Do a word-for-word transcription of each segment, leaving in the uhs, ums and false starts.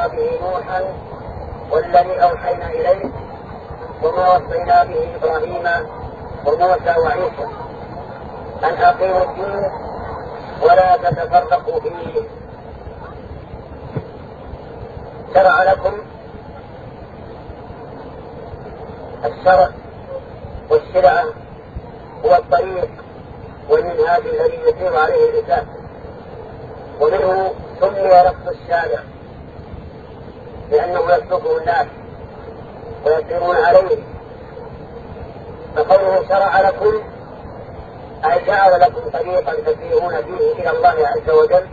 وصى به نوحا والذي أوحينا إليه وما وصينا به إبراهيم وموسى وعيسى أن أقيموا الدين ولا تتفرقوا فيه. شرع لكم الشرع والشرعة هو الطريق والمنهاج الذي يسير عليه الإنسان، ومنه سمي لفظ الشارع لأنه يسلكه الناس ويسيرون عليه. فقوله شرع لكم أي جعل لكم طريقا تسيرون فيه إلى الله عز وجل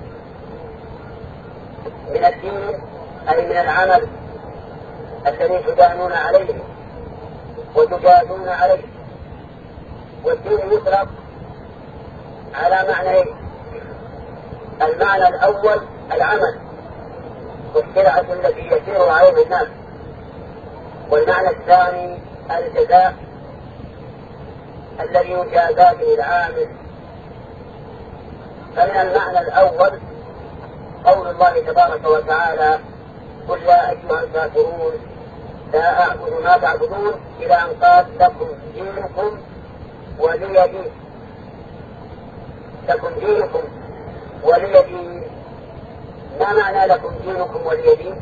من الدين أي من العمل الذي تدانون عليه وتجادون عليه. والدين يطلق على معنيين: المعنى الأول العمل والشرعة التي يسير عليه الناس، والمعنى الثاني الجزاء الذي يجازى به العامل. فمن المعنى الأول قول الله تبارك وتعالى: قل يا أيها الكافرون لا أعبد ما تعبدون، إلى أن قال لكم دينكم ولي دين. لكم دينكم ولي دين. ما معنى لكم دينكم ولي دين؟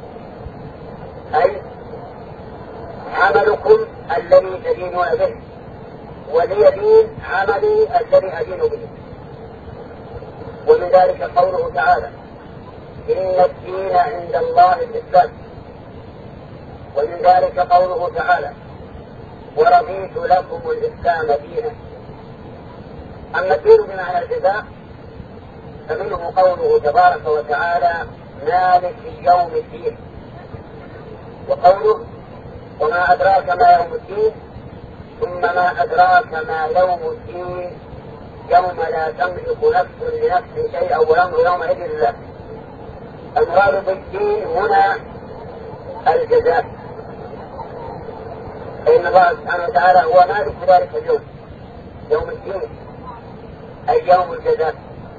أي عملكم الذي تدينون به، ولي دين عملي الذي أدين به. ومن ذلك قوله تعالى: إن الدين عند الله الإسلام. ومن ذلك قوله تعالى: ورضيت لكم الإسلام دينا. أما الدين بمعنى الجزاء فمنه قوله تبارك وتعالى: مالك يوم الدين. وقوله: وما أدراك ما يوم الدين، ثم ما أدراك ما يوم الدين، يوم لا تملك نفس لنفس شيئا والأمر يومئذ لله. المراد بالدين هنا الجزاء، فإن الله سبحانه وتعالى هو مالك ذلك اليوم، يوم الدين أي يوم الجزاء،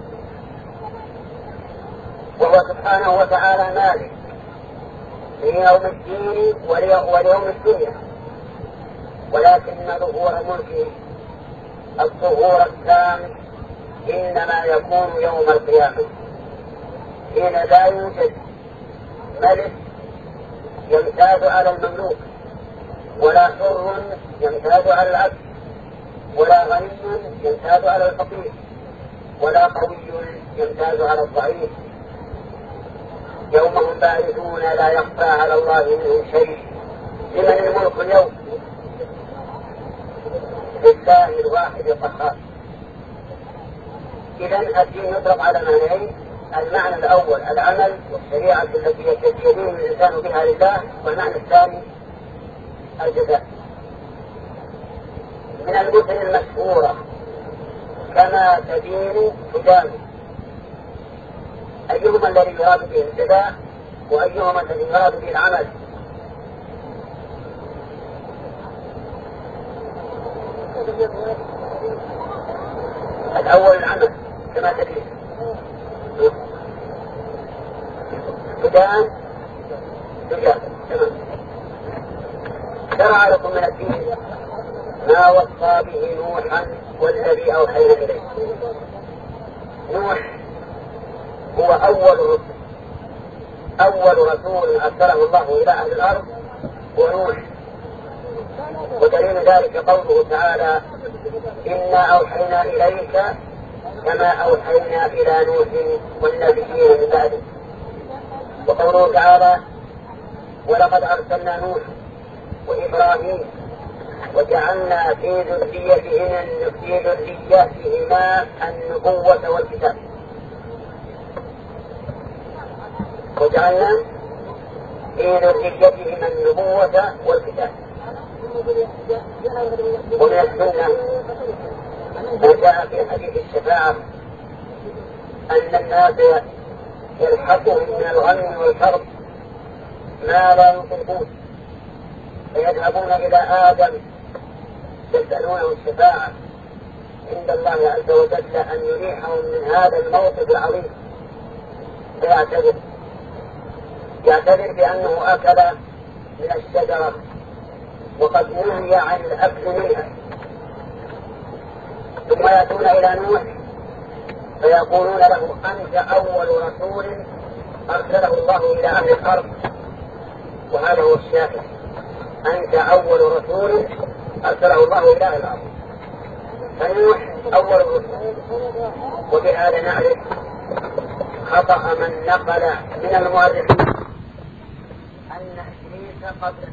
وهو سبحانه وتعالى مالك ليوم الدين وليوم الدنيا، ولكن ظهور ملكه الظهور التام إنما يكون يوم القيامة، حين لا يوجد ملك يمتاز على المملوك، ولا حر يمتاز على العبد، ولا غني يمتاز على الفقير، ولا قوي يمتاز على الضعيف. يوم هم بارزون لا يخفى على الله منهم شيء. لمن الملك اليوم؟ لله الواحد القهار. إذن الدين يطلق على معنيين: المعنى الأول العمل والشريعة التي يدين الإنسان بها لله، والمعنى الثاني الجزاء. من المثل المشهورة: كما تدين تدان. أيهما الذي يراد به الجزاء وأيهما الذي يراد به العمل؟ الأول العمل كما تدين تدان تجاه. تمام. شرع لكم من الدين ما وصى به نوحا والذي أوحينا إليه. نوح هو أول رسول أول رسول أرسله الله إلى أهل الأرض ونوح. ودليل ذلك قوله تعالى: إنا أوحينا إليك كما أوحينا إلى نوح والنبيين من بعده. وقوله تعالى: ولقد أرسلنا نوح وإبراهيم وجعلنا في ذريتهما في ذريتهما النبوة والكتاب. وجعلنا في ذريتهما النبوة والكتاب. ومن السنة ما جاء في حديث الشفاعة أن الناس يلحقهم من الغم والكرب ما لا يطيقون، فيذهبون إلى آدم يسألونه الشفاعة عند الله عز وجل أن يريحهم من هذا الموقف العظيم، فيعتذر يعتذر بأنه أكل من الشجرة وقد نهي عن الأكل منها، ثم يأتون إلى نوح فيقولون له أنت أول رسول أرسله الله إلى أهل الأرض، وهذا هو الشافع، أنت أول رسول أرسله الله إلى أهل الأرض، فنوح أول رسول. وبهذا نعرف خطأ من نقل من المؤرخين أن إدريس قبل،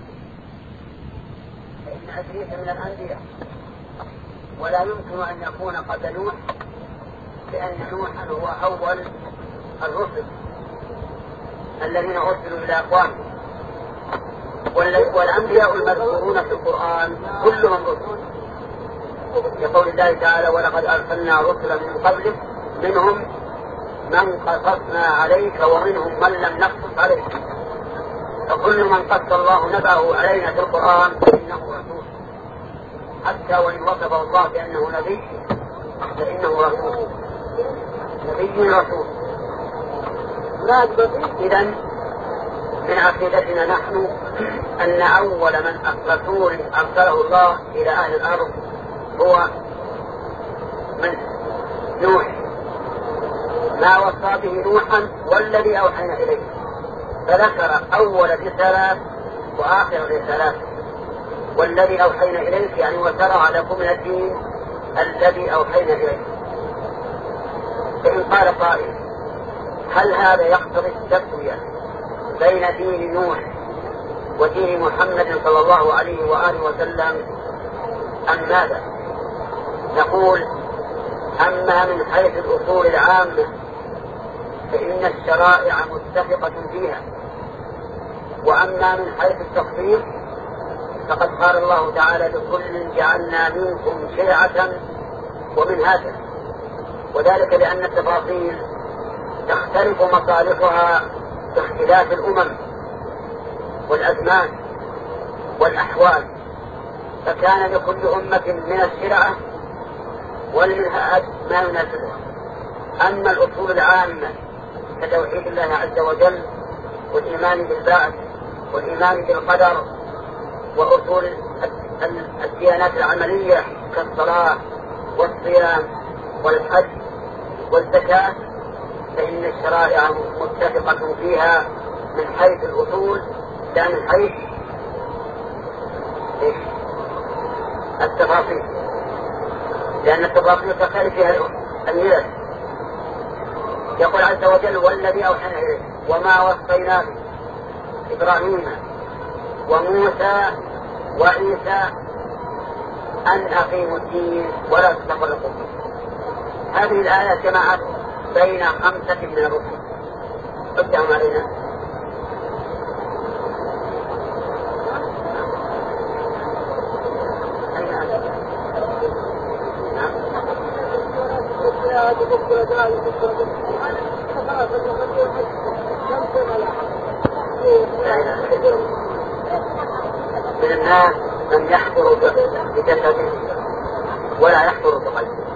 فإن إدريس من الأنبياء ولا يمكن أن يكون قبل نوح، لأن نوحا هو أول الرسل الذين أرسلوا إلى أقوامهم، والأنبياء المذكورون في القرآن كلهم رسل، يقول الله تعالى ولقد أرسلنا رسلا من قبلك منهم من قصصنا عليك ومنهم من لم نقصص عليك، فكل من قص الله نبأه علينا في القرآن فإنه رسول، حتى وإن وصفه الله بأنه نبي فإنه رسول، نبي رسول. إذن من عقيدتنا نحن أن أول من رسول أرسله الله إلى أهل الأرض هو من نوح، ما وصى به نوحا والذي أوحينا إليه، فذكر أول الرسالات وآخر الرسالات، والذي أوحينا إليه يعني وشرع لكم من الدين الذي أوحينا إليه. فإن قال قائل هل هذا يقتضي التسوية بين دين نوح ودين محمد صلى الله عليه وآله وسلم أم ماذا؟ نقول أما من حيث الأصول العامة فإن الشرائع متفقة فيها، وأما من حيث التخصيص فقد قال الله تعالى لكل جعلنا منكم شرعة ومنهاجا، وذلك لأن التفاصيل تختلف مصالحها باختلاف الأمم والأزمان والأحوال، فكان لكل أمة من الشرعة والمنهاج ما يناسبها. أما الأصول العامة كتوحيد الله عز وجل والإيمان بالبعث والإيمان بالقدر وأصول الديانات العملية كالصلاة والصيام والحج والزكاة، فإن الشرائع متفقة فيها من حيث الأصول لا من حيث التفاصيل، لأن التفاصيل تختلف فيها الملل. يقول عز وجل والذي أوحينا إليه وما وصينا به إبراهيم وموسى وعيسى أن أقيموا الدين ولا تتفرقوا فيه. هذه الآية جمعت بين خمسة من الرسل، قدهم علينا. من الناس من يحضر بجسده ولا يحضر بقلبه.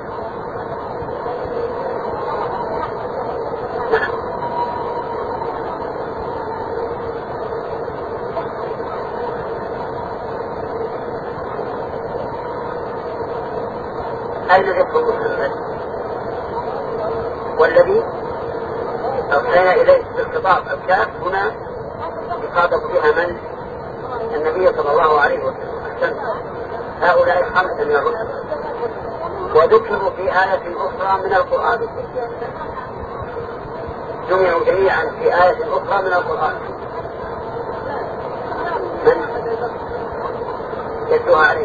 نعم. أين ذكر محمد والذي أوحينا إليه بالخطاب الكاف هنا يخاطب بها من؟ النبي صلى الله عليه وسلم. هؤلاء خمسة من الرسل وذكروا في آية أخرى من القرآن، جمعوا جميعا في آية أخرى من القرآن. من يتلوها عليه؟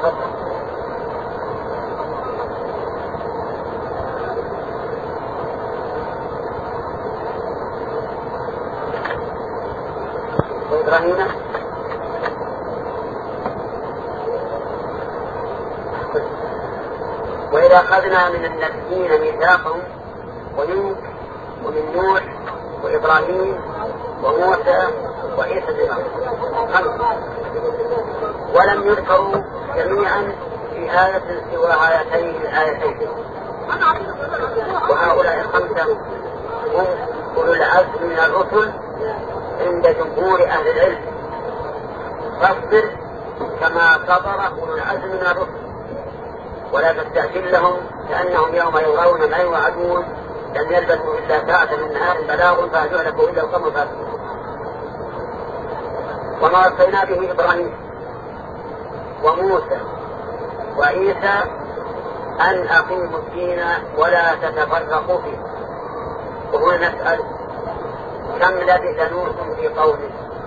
وإبراهيم وإذا أخذنا من النبيين ميثاقهم ومنك ومن نوح وإبراهيم وموسى وعيسى بن مريم، ولم يذكروا جميعا في آية سوى آيتين الآيتين. وهؤلاء الخمسة هم أولو العزم من الرسل عند جمهور أهل العلم، فاصبر كما صبر أولو العزم من الرسل ولا تستعجل لهم كأنهم يوم يرون ما يوعدون لم يلبثوا إلا ساعة من نهار بلاغ فهل يهلك إلا القوم الفاسقون. وما وصينا به إبراهيم وموسى وعيسى أن أقيموا الدين ولا تتفرقوا فيه. وهنا نسأل كم لبث نوح في قومه؟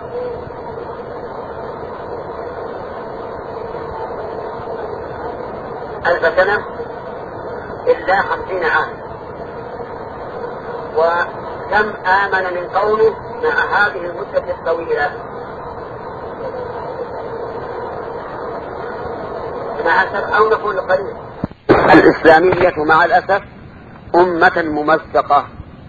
ألف سنة إلا خمسين عاما. وكم آمن من قومه مع هذه المدة الطويلة؟ مع الأسف أو نقول قليل. الإسلامية مع الأسف أمة ممزقة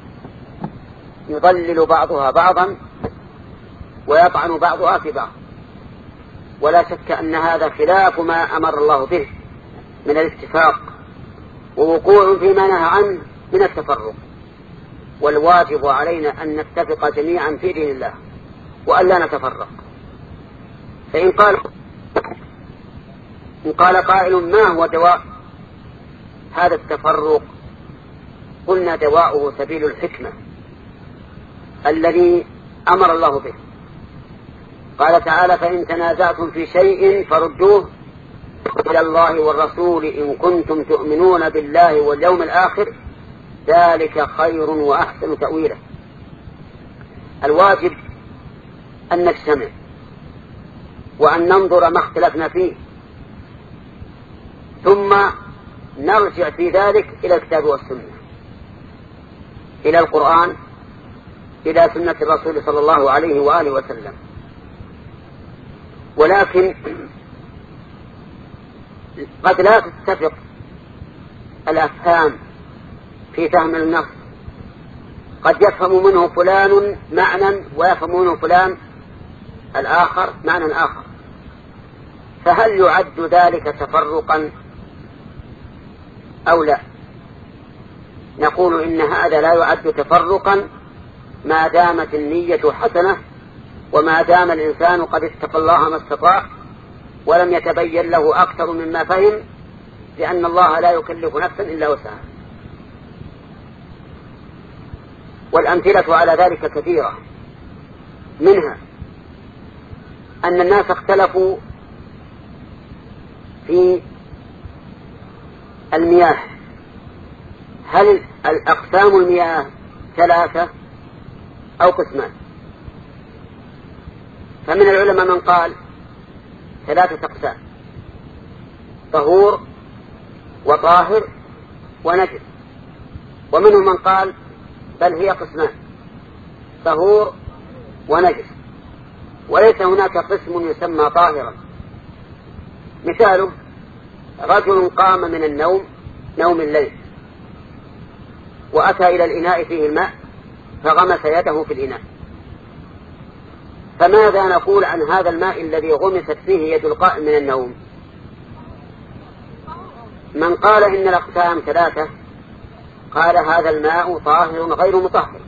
يضلل بعضها بعضا ويطعن بعضها في بعض، ولا شك أن هذا خلاف ما أمر الله به من الاتفاق ووقوع فيما نهى عنه من التفرق. والواجب علينا أن نتفق جميعا في دين الله وأن لا نتفرق. فإن قال إن قال قائل ما هو دواء هذا التفرق؟ قلنا دواؤه سبيل الحكمة الذي أمر الله به. قال تعالى فإن تنازعتم في شيء فردوه إلى الله والرسول إن كنتم تؤمنون بالله واليوم الآخر ذلك خير وأحسن تأويلا. الواجب أن نجتمع وأن ننظر ما اختلفنا فيه ثم نرجع في ذلك إلى الكتاب والسنة، إلى القرآن، إلى سنة الرسول صلى الله عليه وآله وسلم. ولكن قد لا تتفق الأفهام في فهم النص، قد يفهم منه فلان معنى ويفهم منه فلان الآخر معنى آخر، فهل يعد ذلك تفرقا أو لا؟ نقول إن هذا لا يعد تفرقا ما دامت النية حسنة وما دام الإنسان قد اتقى الله ما استطاع ولم يتبين له أكثر مما فهم، لأن الله لا يكلف نفسا إلا وسعها. والأمثلة على ذلك كثيرة، منها أن الناس اختلفوا في المياه، هل الأقسام المياه ثلاثة أو قسمان؟ فمن العلماء من قال ثلاثة أقسام: طهور وطاهر ونجس. ومنهم من قال بل هي قسمان: طهور ونجس، وليس هناك قسم يسمى طاهرا. مثاله رجل قام من النوم نوم الليل وأتى إلى الإناء فيه الماء فغمس يده في الإناء، فماذا نقول عن هذا الماء الذي غمست فيه يد القائم من النوم؟ من قال إن الأقسام ثلاثة قال هذا الماء طاهر غير مطهر.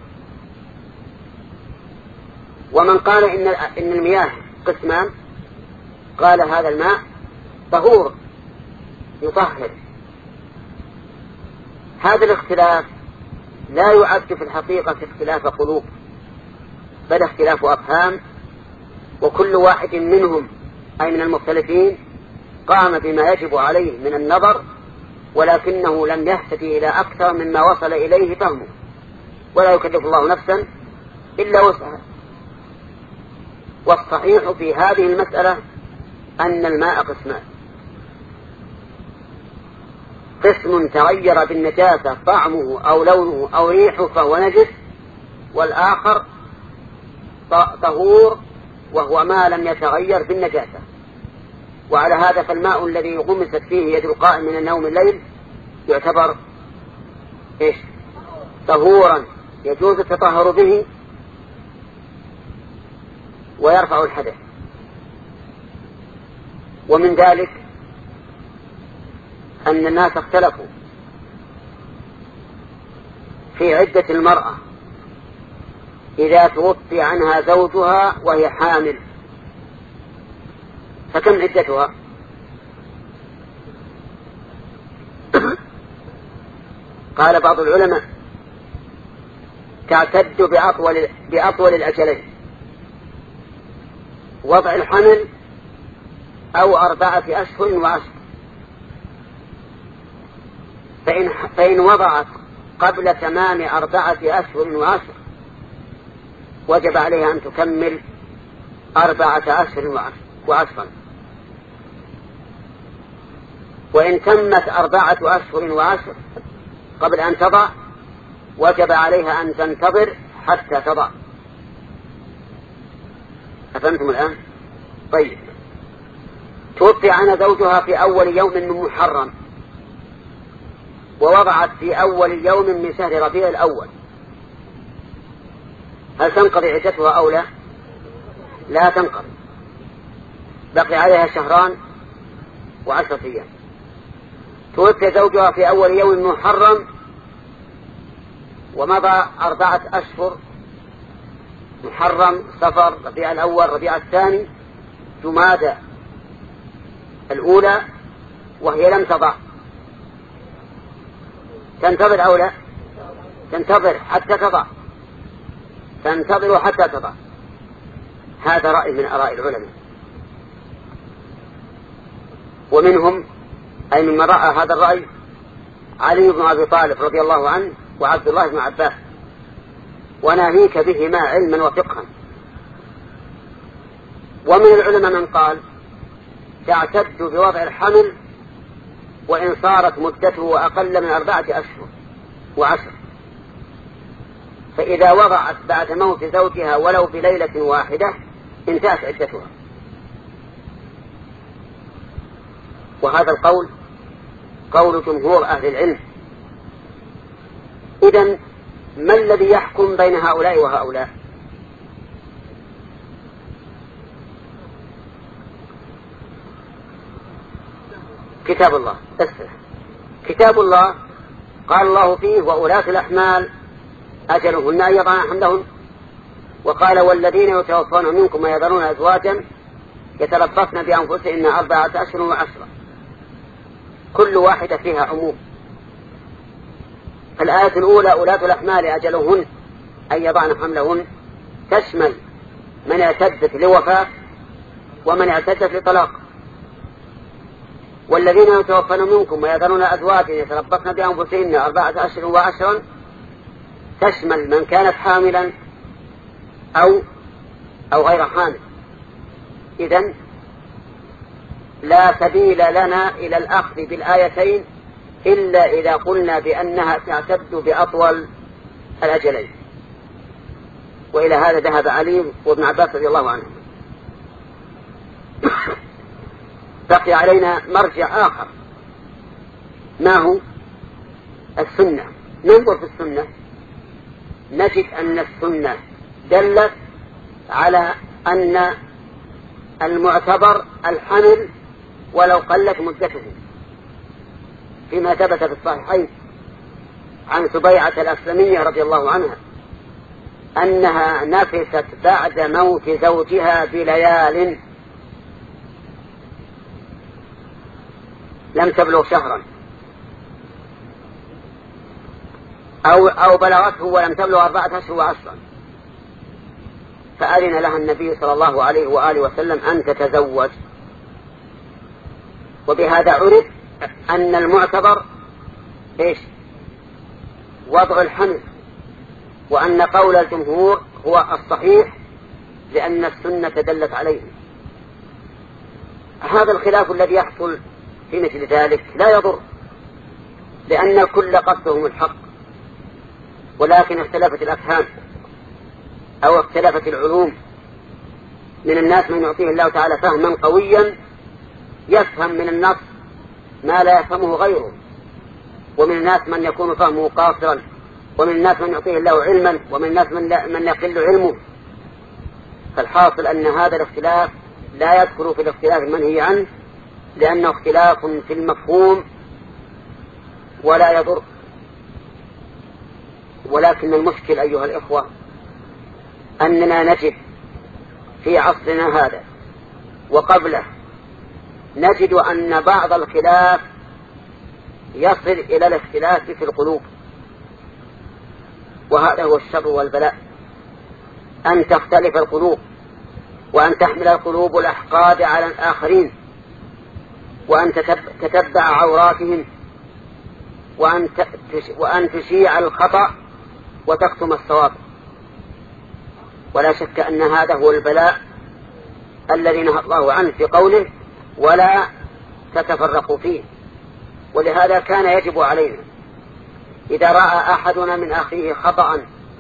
ومن قال إن إن المياه قسمان قال هذا الماء طهور يطهر. هذا الاختلاف لا يعد في الحقيقة اختلاف قلوب، بل اختلاف أفهام، وكل واحد منهم أي من المختلفين قام بما يجب عليه من النظر، ولكنه لم يهتدي إلى أكثر مما وصل إليه فهمه، ولا يكلف الله نفسا إلا وسعها. والصحيح في هذه المسألة أن الماء قسمان: قسم تغير بالنجاسة طعمه أو لونه أو ريحه فهو نجس، والآخر طهور وهو ما لم يتغير بالنجاسة. وعلى هذا فالماء الذي غمست فيه يد القائم من النوم الليل يعتبر إيش؟ طهورا يجوز التطهر به ويرفع الحدث. ومن ذلك أن الناس اختلفوا في عدة المرأة، إذا توفي عنها زوجها وهي حامل فكم عدتها؟ قال بعض العلماء تعتد بأطول, بأطول الأجلين، وضع الحمل أو أربعة أشهر وعشر. فإن, فإن وضعت قبل تمام أربعة أشهر وعشر وجب عليها أن تكمل أربعة أشهر وعشرا، وإن تمت أربعة أشهر وعشر قبل أن تضع وجب عليها أن تنتظر حتى تضع. أفهمتم الآن؟ طيب. توفي عنها زوجها في أول يوم من محرم ووضعت في أول يوم من شهر ربيع الأول، هل تنقضي عدتها أو لا؟ لا تنقضي، بقي عليها شهران وعشرة أيام. توفي زوجها في أول يوم من محرم ومضى أربعة أشهر، محرم، صفر، ربيع الأول، ربيع الثاني، جمادى الأولى، وهي لم تضع، تنتظر أو لا؟ تنتظر حتى تضع، تنتظر حتى تضع. هذا رأي من آراء العلماء، ومنهم أي مما رأى هذا الرأي علي بن أبي طالب رضي الله عنه وعبد الله بن عباس، وناهيك بهما علما وفقها. ومن العلماء من قال تعتد بوضع الحمل وإن صارت مدته أقل من أربعة أشهر وعشر، فإذا وضعت بعد موت زوجها ولو بليلة واحدة انتهت عدتها. وهذا القول قول جمهور أهل العلم. إذن ما الذي يحكم بين هؤلاء وهؤلاء؟ كتاب الله. اسمع، كتاب الله قال الله فيه وأولاة الأحمال أجلهن أن يضعن حملهن، وقال والذين يتوفون منكم ويذرون أزواجا يتربصن بأنفسهن أربعة أشهر وعشرة، كل واحدة فيها عموم. فالآية الأولى أولاة الأحمال أجلهن أن يضعن حملهن تشمل من اعتدت لوفاة ومن اعتدت لطلاق. والذين يتوفون منكم ويذرون أزواجا يتربصن بأنفسهن أربعة أشهر وعشرا تشمل من كانت حاملا أو أو غير حامل. إذن لا سبيل لنا إلى الأخذ بالآيتين إلا إذا قلنا بأنها تعتد بأطول الأجلين، وإلى هذا ذهب علي وابن عباس رضي الله عنهم. بقي علينا مرجع آخر، ما هو؟ السنة. ننظر في السنة نجد أن السنة دلت على أن المعتبر الحمل ولو قلت مدته، فيما ثبت في الصحيحين عن سبيعة الأسلمية رضي الله عنها أنها نفست بعد موت زوجها بليال لم تبلغ شهرا، أو, أو بلغته ولم تبلغ أربعة أشهر وعشرا، فأذن لها النبي صلى الله عليه وآله وسلم أن تتزوج. وبهذا عرف أن المعتبر إيش؟ وضع الحمل، وأن قول الجمهور هو الصحيح لأن السنة دلت عليه. هذا الخلاف الذي يحصل في مثل ذلك لا يضر، لأن الكل قصدهم الحق، ولكن اختلفت الأفهام أو اختلفت العلوم. من الناس من يعطيه الله تعالى فهما قويا يفهم من النص ما لا يفهمه غيره، ومن الناس من يكون فهمه قاصرا، ومن الناس من يعطيه الله علما، ومن الناس من, من يقل علمه. فالحاصل أن هذا الاختلاف لا يدخل في الاختلاف المنهي عنه، لأنه اختلاف في المفهوم ولا يضر. ولكن المشكل أيها الإخوة أننا نجد في عصرنا هذا وقبله نجد أن بعض الخلاف يصل إلى الاختلاف في القلوب، وهذا هو الشر والبلاء، أن تختلف القلوب وأن تحمل القلوب الأحقاد على الآخرين وأن تتبع عوراتهم وأن وأن تشيع الخطأ وتكتم الصواب. ولا شك أن هذا هو البلاء الذي نهى الله عنه في قوله ولا تتفرقوا فيه. ولهذا كان يجب علينا إذا رأى أحدنا من أخيه خطأ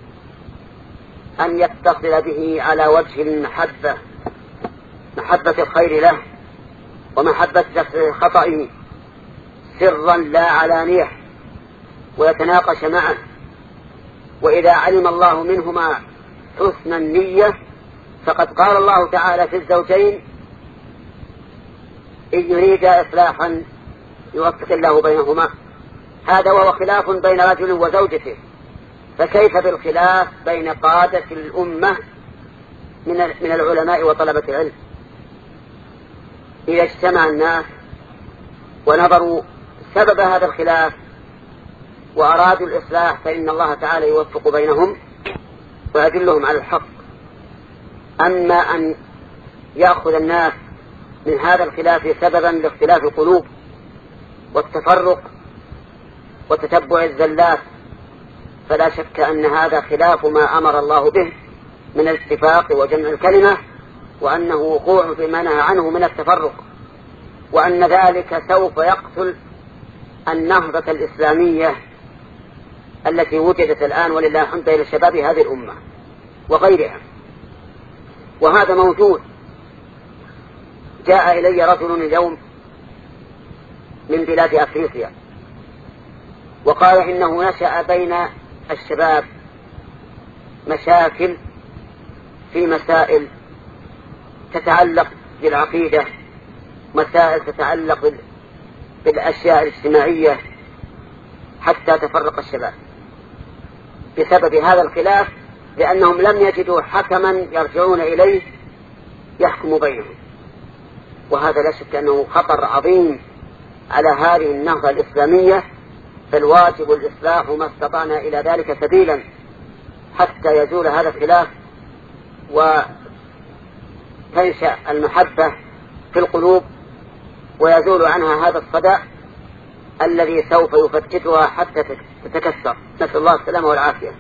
أن يتصل به على وجه المحبة، محبة الخير له ومحبة خطئه سرا لا علانية، ويتناقش معه. وإذا علم الله منهما حسن النية فقد قال الله تعالى في الزوجين إن يريد إصلاحا يوفق الله بينهما. هذا وهو خلاف بين رجل وزوجته، فكيف بالخلاف بين قادة الأمة من العلماء وطلبة العلم؟ إذا اجتمع الناس ونظروا سبب هذا الخلاف وأرادوا الإصلاح فإن الله تعالى يوفق بينهم ويدلهم على الحق. أما أن يأخذ الناس من هذا الخلاف سببا لاختلاف القلوب والتفرق وتتبع الزلات فلا شك أن هذا خلاف ما أمر الله به من الاتفاق وجمع الكلمة، وأنه وقوع فيما نهى عنه من التفرق، وأن ذلك سوف يقتل النهضة الإسلامية التي وجدت الآن ولله الحمد بين شباب هذه الأمة وغيرها. وهذا موجود. جاء إلي رجل اليوم من بلاد أفريقيا وقال إنه نشأ بين الشباب مشاكل في مسائل تتعلق بالعقيدة، مسائل تتعلق بالأشياء الاجتماعية، حتى تفرق الشباب بسبب هذا الخلاف، لأنهم لم يجدوا حكما يرجعون إليه يحكم بينهم. وهذا لا شك أنه خطر عظيم على هذه النهضة الإسلامية، فالواجب الإصلاح ما استطعنا إلى ذلك سبيلا حتى يزول هذا الخلاف وتنشأ المحبة في القلوب ويزول عنها هذا الصداع الذي سوف يفتتها حتى تتكسر. نسأل الله السلامة والعافية.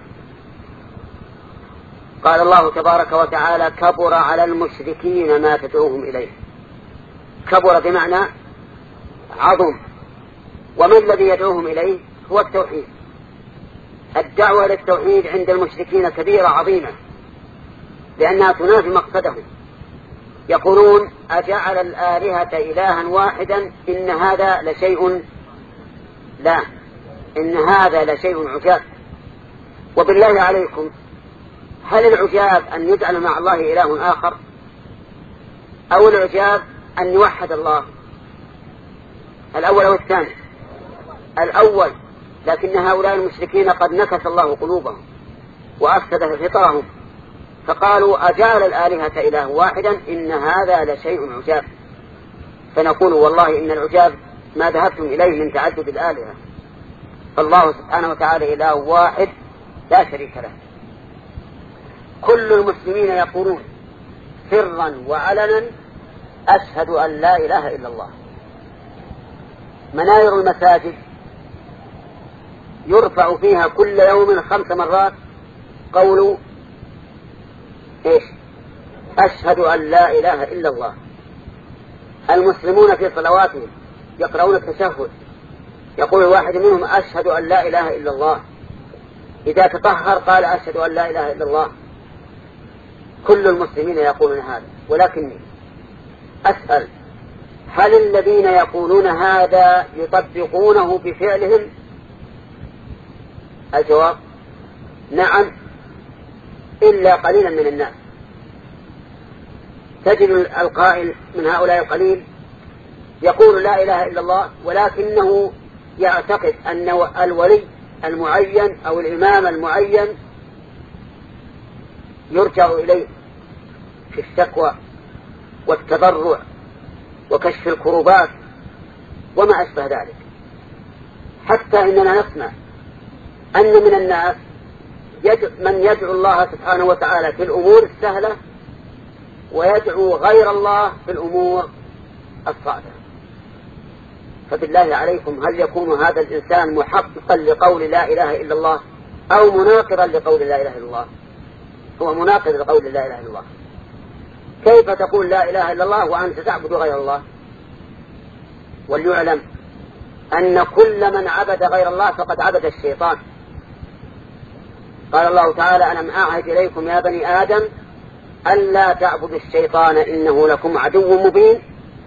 قال الله تبارك وتعالى كبر على المشركين ما تدعوهم إليه. كبر بمعنى عظم، وما الذي يدعوهم إليه؟ هو التوحيد. الدعوة للتوحيد عند المشركين كبيرة عظيمة لأنها تنافي مقصدهم. يقولون أجعل الآلهة إلها واحدا إن هذا لشيء لا إن هذا لشيء عجاب. وبالله عليكم هل العجاب أن يجعل مع الله إله آخر أو العجاب أن يوحد الله؟ الأول أو الثاني؟ الأول. لكن هؤلاء المشركين قد نكس الله قلوبهم وأفسد فطرهم فقالوا أجعل الآلهة إله واحدا إن هذا لشيء عجاب. فنقول والله إن العجاب ما ذهبتم إليه من تعدد الآلهة، فالله سبحانه وتعالى إله واحد لا شريك له. كل المسلمين يقولون سرا وعلنا أشهد أن لا إله إلا الله. مناير المساجد يرفع فيها كل يوم خمس مرات قولوا إيش؟ أشهد أن لا إله إلا الله. المسلمون في صلواتهم يقرؤون التشهد يقول الواحد منهم أشهد أن لا إله إلا الله. إذا تطهر قال أشهد أن لا إله إلا الله. كل المسلمين يقولون هذا، ولكني أسأل هل الذين يقولون هذا يطبقونه بفعلهم؟ الجواب نعم، إلا قليلا من الناس. تجد القائل من هؤلاء القليل يقول لا إله إلا الله ولكنه يعتقد أن الولي المعين أو الإمام المعين يرجع إليه في الشكوى والتضرع وكشف الكروبات وما أشبه ذلك، حتى إننا نسمع أن من الناس من يدعو الله سبحانه وتعالى في الأمور السهلة ويدعو غير الله في الأمور الصعبة. فبالله عليكم هل يكون هذا الإنسان محققا لقول لا إله إلا الله أو مناقضا لقول لا إله إلا الله؟ هو مناقض لقول لا إله إلا الله. كيف تقول لا إله إلا الله وأنت تعبد غير الله؟ وليعلم أن كل من عبد غير الله فقد عبد الشيطان. قال الله تعالى: ألم أعهد إليكم يا بني آدم ألا تعبدوا الشيطان إنه لكم عدو مبين.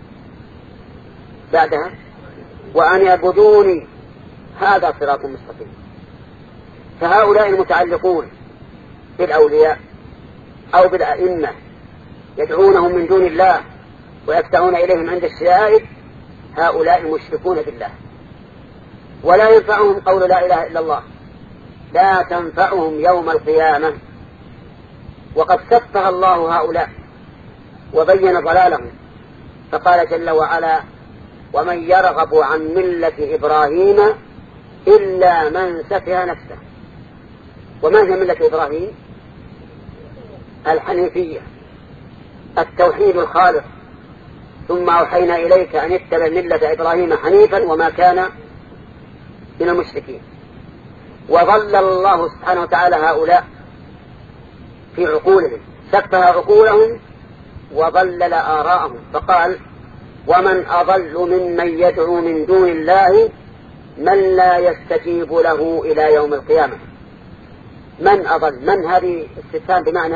بعدها: وأن يعبدوني هذا صراط مستقيم. فهؤلاء المتعلقون بالأولياء أو بالأئمة يدعونهم من دون الله ويفتعون إليهم عند الشدائد، هؤلاء مشركون بالله، ولا ينفعهم قول لا إله إلا الله، لا تنفعهم يوم القيامة. وقد سفه الله هؤلاء وبين ضلالهم، فقال جل وعلا: ومن يرغب عن ملة إبراهيم إلا من سفه نفسه. وما هي ملة إبراهيم؟ الحنيفية، التوحيد الخالص. ثم أوحينا إليك أن اتبع ملة إبراهيم حنيفا وما كان من المشركين. وظلل الله سبحانه وتعالى هؤلاء في عقولهم، سفه عقولهم وضلل آراءهم، فقال: ومن أضل ممن يدعو من دون الله من لا يستجيب له إلى يوم القيامة. من أضل؟ من هذه استفهام بمعنى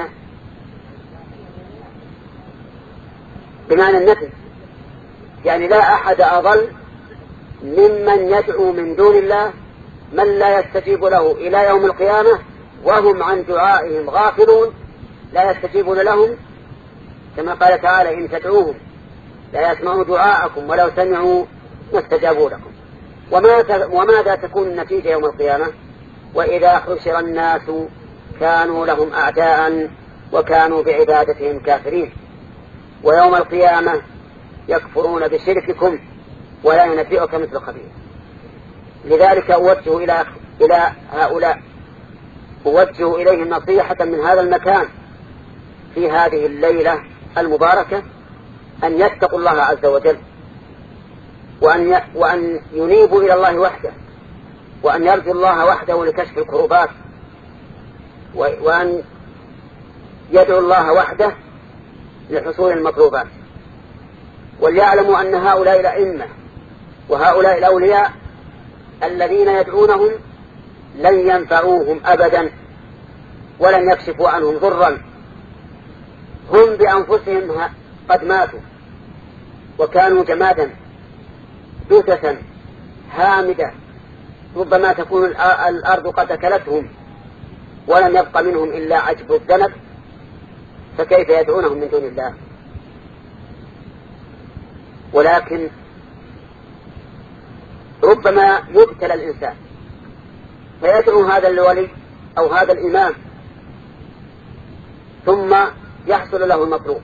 بمعنى النفي، يعني لا أحد أضل ممن يدعو من دون الله من لا يستجيب له إلى يوم القيامة وهم عن دعائهم غافلون، لا يستجيبون لهم، كما قال تعالى: إن تدعوهم لا يسمعوا دعاءكم ولو سمعوا ما استجابوا لكم. وماذا تكون النتيجة يوم القيامة؟ وإذا حشر الناس كانوا لهم أعداء وكانوا بعبادتهم كافرين، ويوم القيامة يكفرون بشرككم ولا ينبئك مثل خبير. لذلك أوجه إلى إلى هؤلاء أوجه إليهم نصيحة من هذا المكان في هذه الليلة المباركة أن يتقوا الله عز وجل، وأن وأن ينيبوا إلى الله وحده، وأن يرجوا الله وحده لكشف الكروبات، وأن يدعوا الله وحده لحصول المطلوبات. وليعلموا أن هؤلاء الأئمة وهؤلاء الأولياء الذين يدعونهم لن ينفعوهم أبدا ولن يكشفوا عنهم ضرا. هم بأنفسهم قد ماتوا وكانوا جمادا جثثا هامدة، ربما تكون الأرض قد أكلتهم ولم يبق منهم إلا عجب الذنب، فكيف يدعونهم من دون الله؟ ولكن ربما يبتلى الإنسان فيدعو هذا الولي أو هذا الإمام ثم يحصل له المطلوب.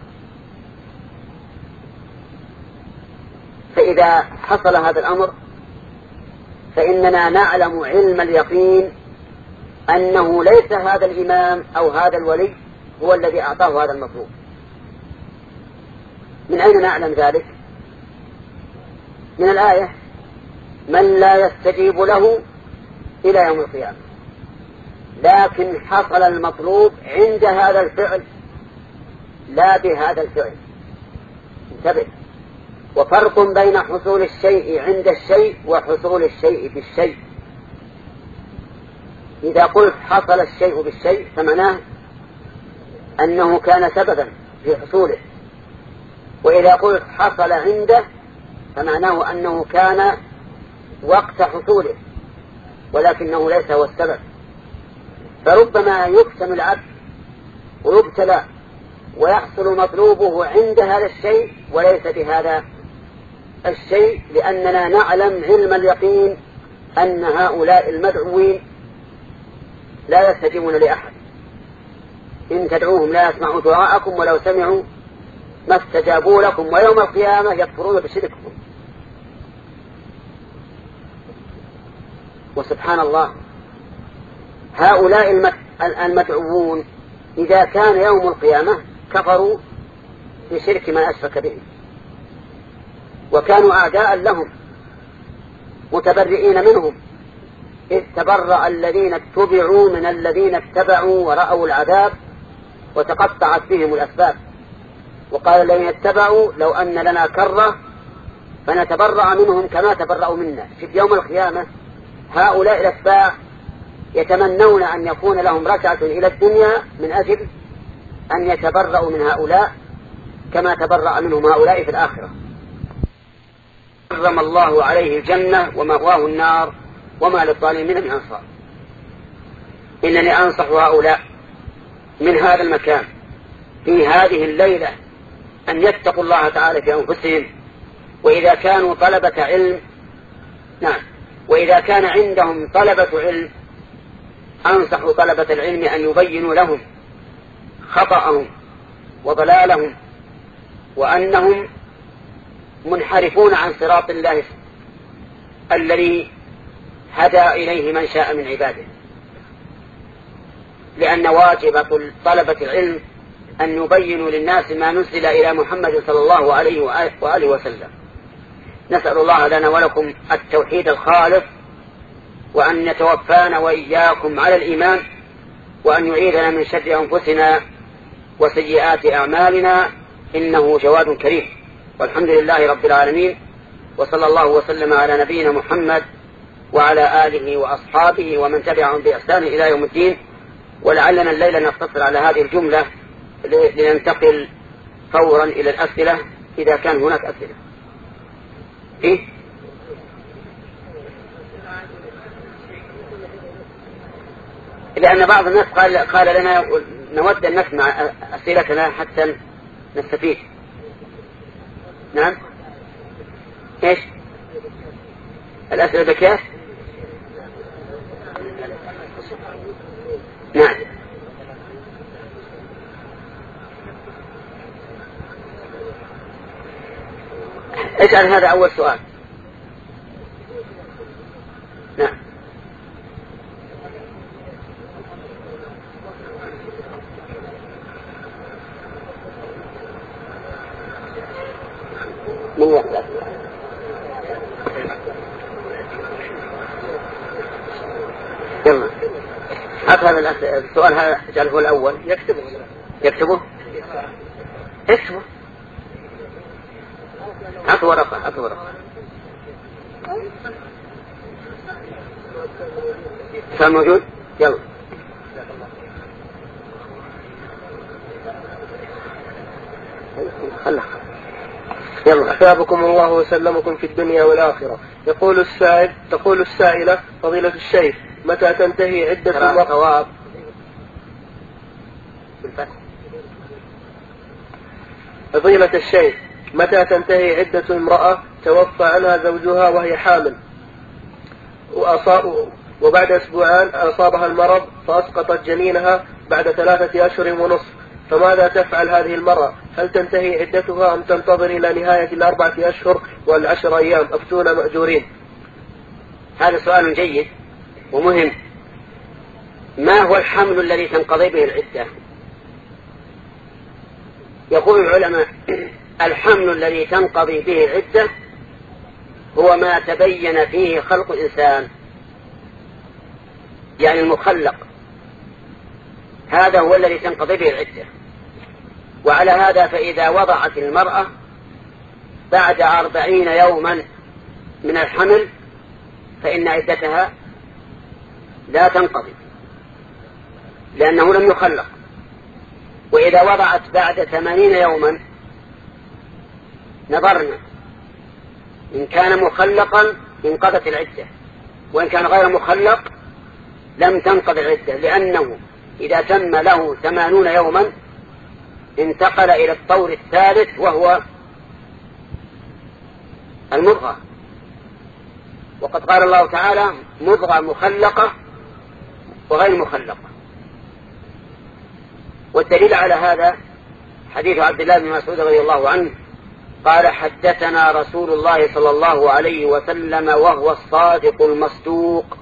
فإذا حصل هذا الأمر فإننا نعلم علم اليقين أنه ليس هذا الإمام أو هذا الولي هو الذي أعطاه هذا المطلوب. من أين نعلم ذلك؟ من الآية: من لا يستجيب له إلى يوم القيامة. لكن حصل المطلوب عند هذا الفعل لا بهذا الفعل. انتبه، وفرق بين حصول الشيء عند الشيء وحصول الشيء بالشيء. إذا قلت حصل الشيء بالشيء فمعناه أنه كان سببا في حصوله، وإذا قلت حصل عنده فمعناه أنه كان وقت حصوله ولكنه ليس هو السبب. فربما يقسم العبد ويبتلى ويحصل مطلوبه عند هذا الشيء وليس بهذا الشيء، لأننا نعلم علم اليقين أن هؤلاء المدعوين لا يستجيبون لأحد إن تدعوهم لا يسمعوا دعاءكم ولو سمعوا ما استجابوا لكم ويوم القيامة يكفرون بشرككم. وسبحان الله، هؤلاء المدعوون إذا كان يوم القيامة كفروا بشرك من أشرك به، وكانوا أعداء لهم متبرئين منهم، إذ تبرأ الذين اتبعوا من الذين اتبعوا ورأوا العذاب وتقطعت بهم الأسباب. وقال الذين اتبعوا لو أن لنا كرة فنتبرأ منهم كما تبرأوا منا. في يوم القيامة هؤلاء الأتباع يتمنون أن يكون لهم ركعة إلى الدنيا من أجل أن يتبرأوا من هؤلاء كما تبرأ منهم هؤلاء في الآخرة. حرم الله عليه الجنة ومأواه النار وما للظالمين من أنصار. إنني أنصح هؤلاء من هذا المكان في هذه الليلة أن يتقوا الله تعالى في أنفسهم، وإذا كانوا طلبة علم نعم وإذا كان عندهم طلبة علم أنصح طلبة العلم أن يبينوا لهم خطأهم وضلالهم وأنهم منحرفون عن صراط الله الذي هدى إليه من شاء من عباده. لأن واجب طلبة العلم أن يبينوا للناس ما نزل إلى محمد صلى الله عليه وآله وسلم. نسأل الله لنا ولكم التوحيد الخالص، وأن يتوفانا وإياكم على الإيمان، وأن يعيذنا من شر أنفسنا وسيئات أعمالنا، إنه جواد كريم. والحمد لله رب العالمين، وصلى الله وسلم على نبينا محمد وعلى آله وأصحابه ومن تبعهم بإحسان إلى يوم الدين. ولعلنا الليلة نقتصر على هذه الجملة لننتقل فورا إلى الأسئلة إذا كان هناك أسئلة. إيه؟ لأن بعض الناس قال, قال لنا نود أن نسمع أسئلتنا حتى نستفيد. نعم. إيش الأسئلة بكيف؟ نعم. اجعل هذا أول سؤال. نعم. من يقرأ؟ يلا هات هذا السؤال، هذا اجعله الأول. يكتبه يكتبه اكتبه. هات ورقة هات ورقة. كان موجود. يلا خلها. يلا. أثابكم الله وسلمكم في الدنيا والآخرة. يقول السائل تقول السائلة: فضيلة الشيخ، متى تنتهي عدة المرأة؟ فضيلة الشيخ، متى تنتهي عدة امرأة توفى عنها زوجها وهي حامل وأصاب وبعد أسبوعان أصابها المرض فأسقطت جنينها بعد ثلاثة أشهر ونصف، فماذا تفعل هذه المرأة؟ هل تنتهي عدتها أم تنتظر إلى نهاية الأربعة أشهر والعشر أيام؟ أفتونا مأجورين. هذا سؤال جيد ومهم. ما هو الحمل الذي تنقضي به العدة؟ يقول العلماء: الحمل الذي تنقضي به العدة هو ما تبين فيه خلق الإنسان، يعني المخلق، هذا هو الذي تنقضي به العدة. وعلى هذا فإذا وضعت المرأة بعد أربعين يوما من الحمل فإن عدتها لا تنقضي لأنه لم يخلق. وإذا وضعت بعد ثمانين يوما نظرنا، إن كان مخلقا انقضت العدة، وإن كان غير مخلق لم تنقض العدة، لأنه إذا تم له ثمانون يوما انتقل إلى الطور الثالث وهو المضغة. وقد قال الله تعالى: مضغة مخلقة وغير مخلقة. والدليل على هذا حديث عبد الله بن مسعود رضي الله عنه قال حدثنا رسول الله صلى الله عليه وسلم وهو الصادق المصدوق.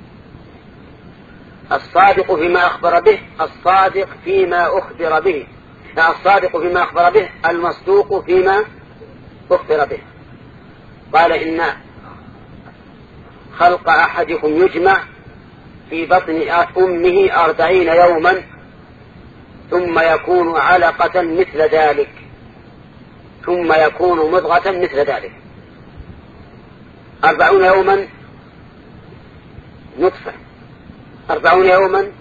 الصادق فيما أخبر به، الصادق فيما أخبر به، الصادق فيما أخبر به، المصدوق فيما أخبر به. قال إن خلق أحدكم يجمع في بطن أمه أربعين يوما ثم يكون علقة مثل ذلك ثم يكون مضغة مثل ذلك. أربعون يوما نطفة، أربعون يوما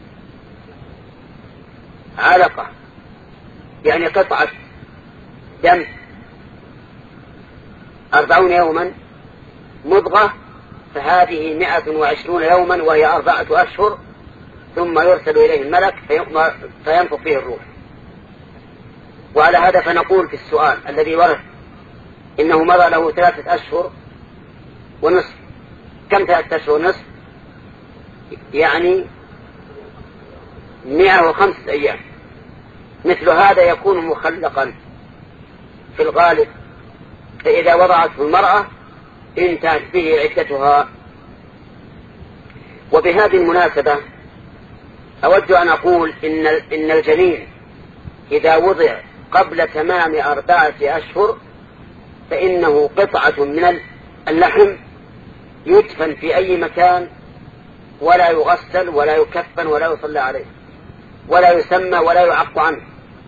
علقة يعني قطعة دم، أربعون يوما مضغة فهذه مئة وعشرون يوما وهي أربعة أشهر، ثم يرسل إليه الملك فينفخ فيه الروح. وعلى هذا فنقول في السؤال الذي ورد إنه مضى له ثلاثة أشهر ونصف. كم ثلاثة أشهر ونصف؟ يعني مئة وخمسة أيام. مثل هذا يكون مخلقا في الغالب، فإذا وضعته المرأة انتهت به عدتها. وبهذه المناسبة أود أن أقول إن إن الجنين إذا وضع قبل تمام أربعة أشهر فإنه قطعة من اللحم يدفن في أي مكان ولا يغسل ولا يكفن ولا يصلى عليه ولا يسمى ولا يعق عنه.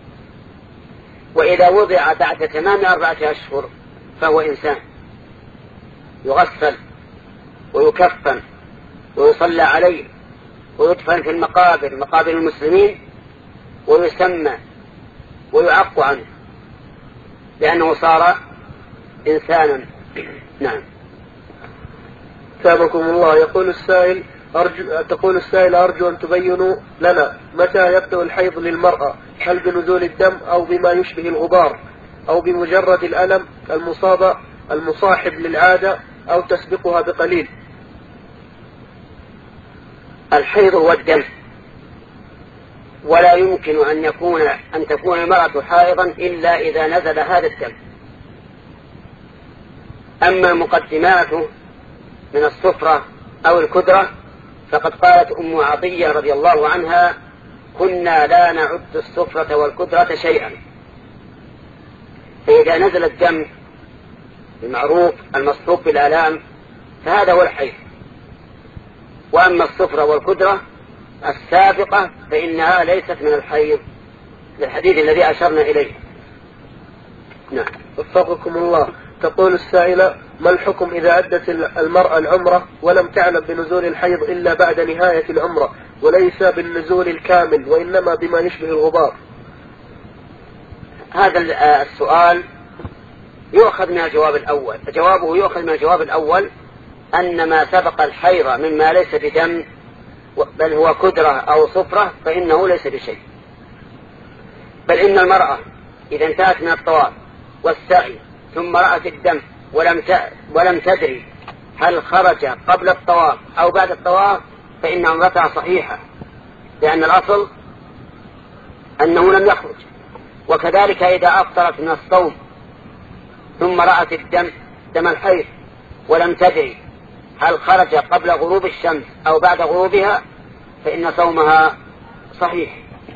وإذا وضع بعد تمام أربعة أشهر فهو إنسان يغسل ويكفن ويصلى عليه ويدفن في المقابر مقابر المسلمين ويسمى ويعق عنه لأنه صار إنسانا. نعم. ثابكم الله. يقول السائل أرجو تقول السائل أرجو أن تبينوا لنا متى يبدأ الحيض للمرأة، هل بنزول الدم أو بما يشبه الغبار أو بمجرد الألم المصاب المصاحب للعادة أو تسبقها بقليل؟ الحيض هو الدم، ولا يمكن أن يكون أن تكون المرأة حائضا إلا إذا نزل هذا الدم. أما مقدماته من الصفرة أو الكدرة فقد قالت أم عطية رضي الله عنها كنا لا نعد الصفرة والكدرة شيئا. فإذا نزل الدم المعروف المصحوب بالآلام فهذا هو الحيض. وأما الصفرة والكدرة السابقة فإنها ليست من الحيض للحديث الذي أشرنا إليه. نعم. وفقكم الله. تقول السائلة ما الحكم إذا أدت المرأة العمرة ولم تعلم بنزول الحيض إلا بعد نهاية العمرة وليس بالنزول الكامل وإنما بما يشبه الغبار؟ هذا السؤال يؤخذ من الجواب الأول. جوابه يؤخذ من الجواب الأول أن ما سبق الحيض مما ليس بدم بل هو كدرة أو صفرة فإنه ليس بشيء. بل إن المرأة إذا انتهت من الطواف والسعي ثم رأت الدم ولم ولم تدري هل خرج قبل الطواف أو بعد الطواف فإن عمرتها صحيحة، لأن الأصل أنه لم يخرج. وكذلك إذا أفطرت من الصوم ثم رأت الدم دم الحيض ولم تدري هل خرج قبل غروب الشمس أو بعد غروبها فإن صومها صحيح.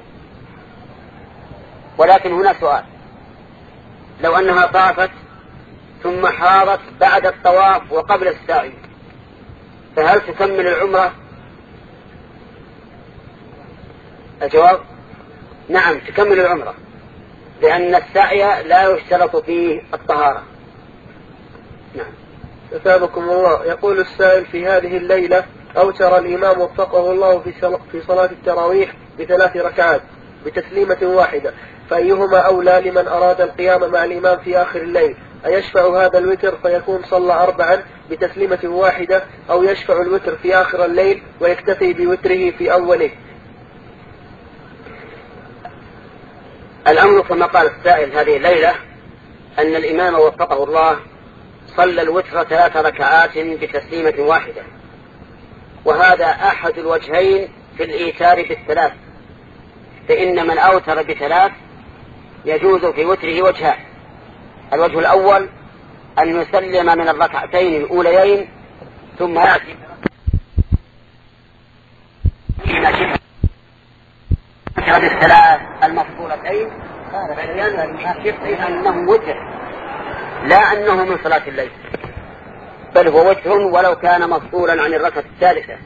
ولكن هنا سؤال: لو أنها طافت ثم حاضت بعد الطواف وقبل السعي فهل تكمل العمرة؟ الجواب: نعم تكمل العمرة، لأن السعي لا يشترط فيه الطهارة. نعم. أثابكم الله. يقول السائل في هذه الليلة أوتر الإمام وفقه الله في صلاة التراويح بثلاث ركعات بتسليمة واحدة، فأيهما أولى لمن أراد القيام مع الإمام في آخر الليل؟ أيشفع هذا الوتر فيكون صلى أربعا بتسليمة واحدة، أو يشفع الوتر في آخر الليل ويكتفي بوتره في أوله؟ الأمر كما قال السائل هذه الليلة أن الإمام وفقه الله صلى الوتر ثلاث ركعات بتسليمة واحدة، وهذا أحد الوجهين في الإيتار بالثلاث، فإن من أوتر بثلاث يجوز في وتره وجهان. الوجه الأول أن يسلم من الركعتين الأوليين ثم يأتي بالثلاث المفضولتين فينشف أنه وتر لا أنه من صلاة الليل، بل هو وتر ولو كان مفضولا عن الركعة الثالثة.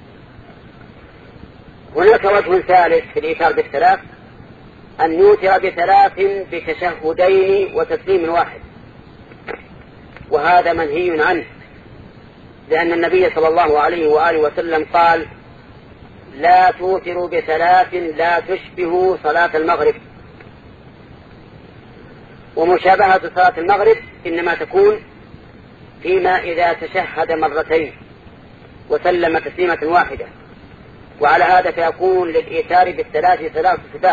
هناك وجه ثالث في الإيتار بالثلاث أن يوتر بثلاث بتشهدين وتسليم واحد، وهذا منهي عنه، لأن النبي صلى الله عليه وآله وسلم قال: لا توتروا بثلاث لا تشبه صلاة المغرب. ومشابهة صلاة المغرب إنما تكون فيما إذا تشهد مرتين وسلم تسليمة واحدة، وعلى هذا فيكون للإيتار بالثلاث ثلاث صفات: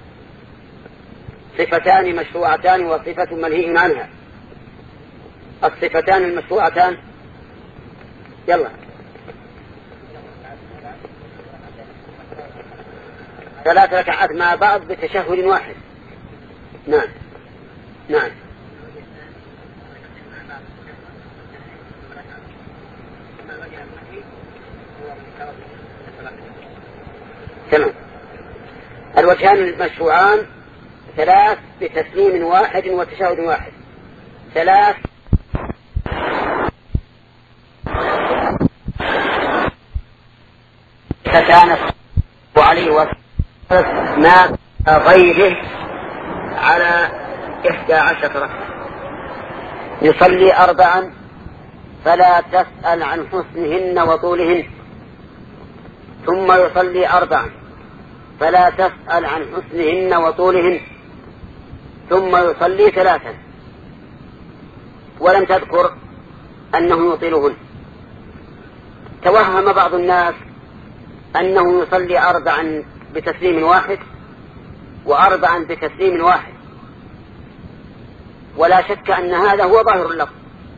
صفتان مشروعتان وصفة منهي عنها. الصفتان المشروعتان يلا ثلاث ركعات مع بعض بتشهد واحد. نعم نعم تمام. الوجهان المشروعان ثلاث بتسليم واحد وتشهد واحد. ثلاث كان عليه وسلم ما غيره على إحدى عشرة ركعة. يصلي أربعا فلا تسأل عن حسنهن وطولهن، ثم يصلي أربعا فلا تسأل عن حسنهن وطولهن، ثم يصلي ثلاثا ولم تذكر أنه يطيلهن. توهم بعض الناس أنه يصلي أربعا بتسليم واحد وأربعا بتسليم واحد، ولا شك أن هذا هو ظاهر اللفظ،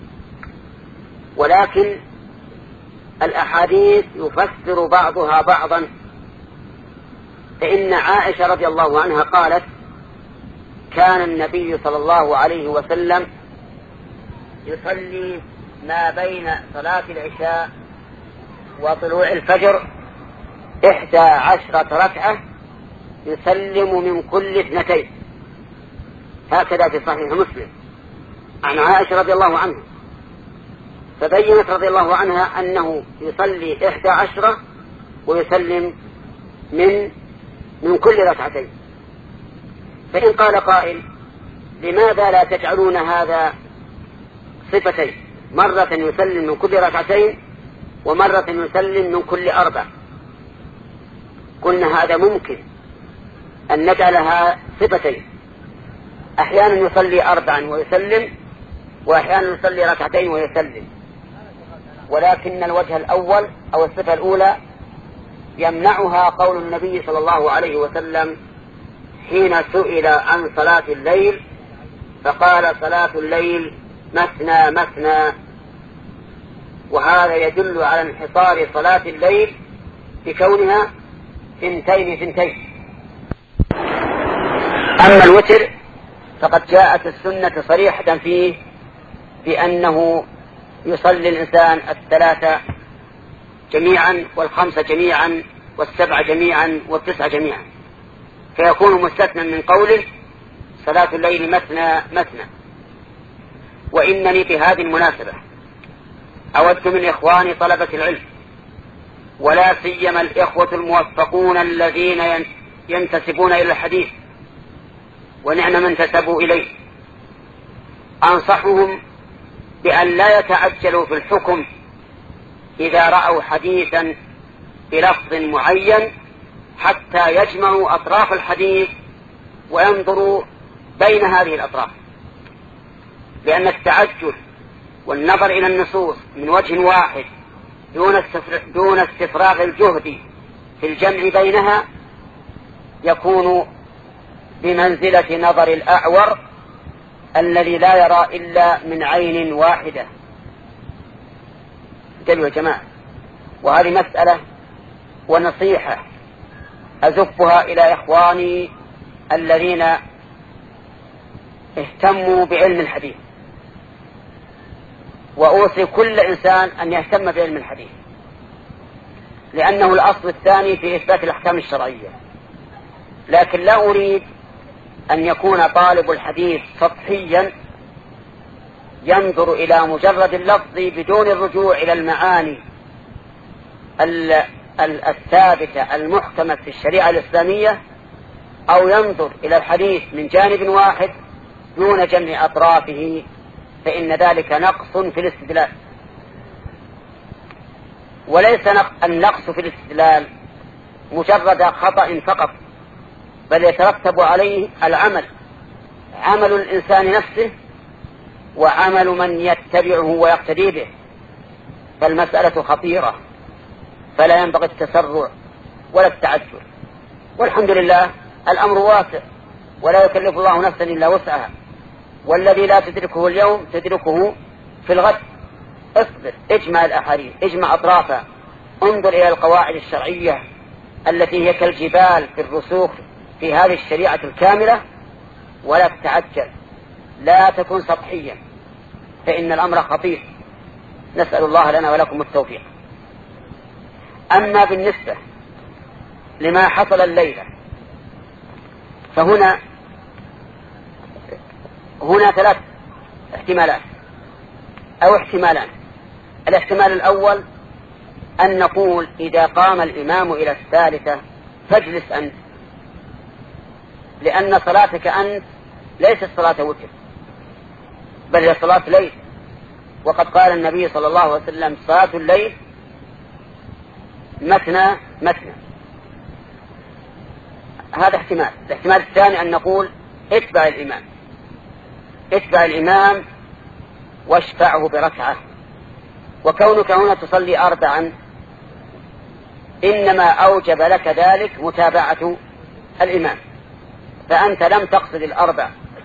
ولكن الأحاديث يفسر بعضها بعضا. فإن عائشة رضي الله عنها قالت: كان النبي صلى الله عليه وسلم يصلي ما بين صلاة العشاء وطلوع الفجر إحدى عشرة ركعة يسلم من كل اثنتين. هكذا في صحيح مسلم عن عائشة رضي الله عنها، فبينت رضي الله عنها أنه يصلي إحدى عشرة ويسلم من من كل ركعتين. فإن قال قائل: لماذا لا تجعلون هذا صفتين، مرة يسلم من كل ركعتين ومرة يسلم من كل أربع؟ قلنا هذا ممكن أن نجعلها صفتين، أحيانا يصلي أربعا ويسلم، وأحيانا يصلي ركعتين ويسلم. ولكن الوجه الأول أو الصفة الأولى يمنعها قول النبي صلى الله عليه وسلم حين سئل عن صلاة الليل فقال: صلاة الليل مثنى مثنى. وهذا يدل على انحصار صلاة الليل بكونها ثنتين ثنتين. أما الوتر فقد جاءت السنة صريحة فيه بأنه يصلي الإنسان الثلاثة جميعا والخمسة جميعا والسبعة جميعا والتسعة جميعا، فيكون مستثنى من قوله صلاة الليل مثنى مثنى. وإنني بهذه المناسبة أود من إخواني طلبة العلم، ولا سيما الإخوة الموفقون الذين ينتسبون إلى الحديث ونعم من انتسبوا إليه، أنصحهم بأن لا يتعجلوا في الحكم إذا رأوا حديثا بلفظ معين حتى يجمعوا أطراف الحديث وينظروا بين هذه الأطراف، لأن التعجل والنظر إلى النصوص من وجه واحد دون استفراغ الجهد في الجمع بينها يكون بمنزلة نظر الأعور الذي لا يرى إلا من عين واحدة. انتبهوا يا جماعة، وهذه مسألة ونصيحة أزفها إلى إخواني الذين اهتموا بعلم الحديث، وأوصي كل إنسان أن يهتم بعلم الحديث، لأنه الأصل الثاني في إثبات الأحكام الشرعية. لكن لا أريد أن يكون طالب الحديث سطحيا ينظر إلى مجرد اللفظ بدون الرجوع إلى المعاني الثابتة المحكمة في الشريعة الإسلامية، أو ينظر إلى الحديث من جانب واحد دون جمع أطرافه، فإن ذلك نقص في الاستدلال. وليس النقص في الاستدلال مجرد خطأ فقط، بل يترتب عليه العمل، عمل الإنسان نفسه وعمل من يتبعه ويقتدي به. فالمسألة خطيرة، فلا ينبغي التسرع ولا التعجل. والحمد لله الأمر واسع، ولا يكلف الله نفسا إلا وسعها، والذي لا تدركه اليوم تدركه في الغد. اصبر، اجمع الأحاديث، اجمع أطرافها، انظر إلى القواعد الشرعية التي هي كالجبال في الرسوخ في هذه الشريعة الكاملة، ولا تتعجل، لا تكن سطحيا، فإن الأمر خطير. نسأل الله لنا ولكم التوفيق. أما بالنسبة لما حصل الليلة، فهنا هنا ثلاث احتمالات أو احتمالان. الاحتمال الأول أن نقول إذا قام الإمام إلى الثالثة فاجلس أنت، لأن صلاتك أنت ليست صلاة وتر، بل هي صلاة ليل، وقد قال النبي صلى الله عليه وسلم صلاة الليل مثنى مثنى. هذا احتمال. الاحتمال الثاني أن نقول اتبع الإمام، اتبع الإمام واشفعه بركعة، وكونك هنا تصلي أربعا إنما أوجب لك ذلك متابعة الإمام، فأنت لم تقصد الأربع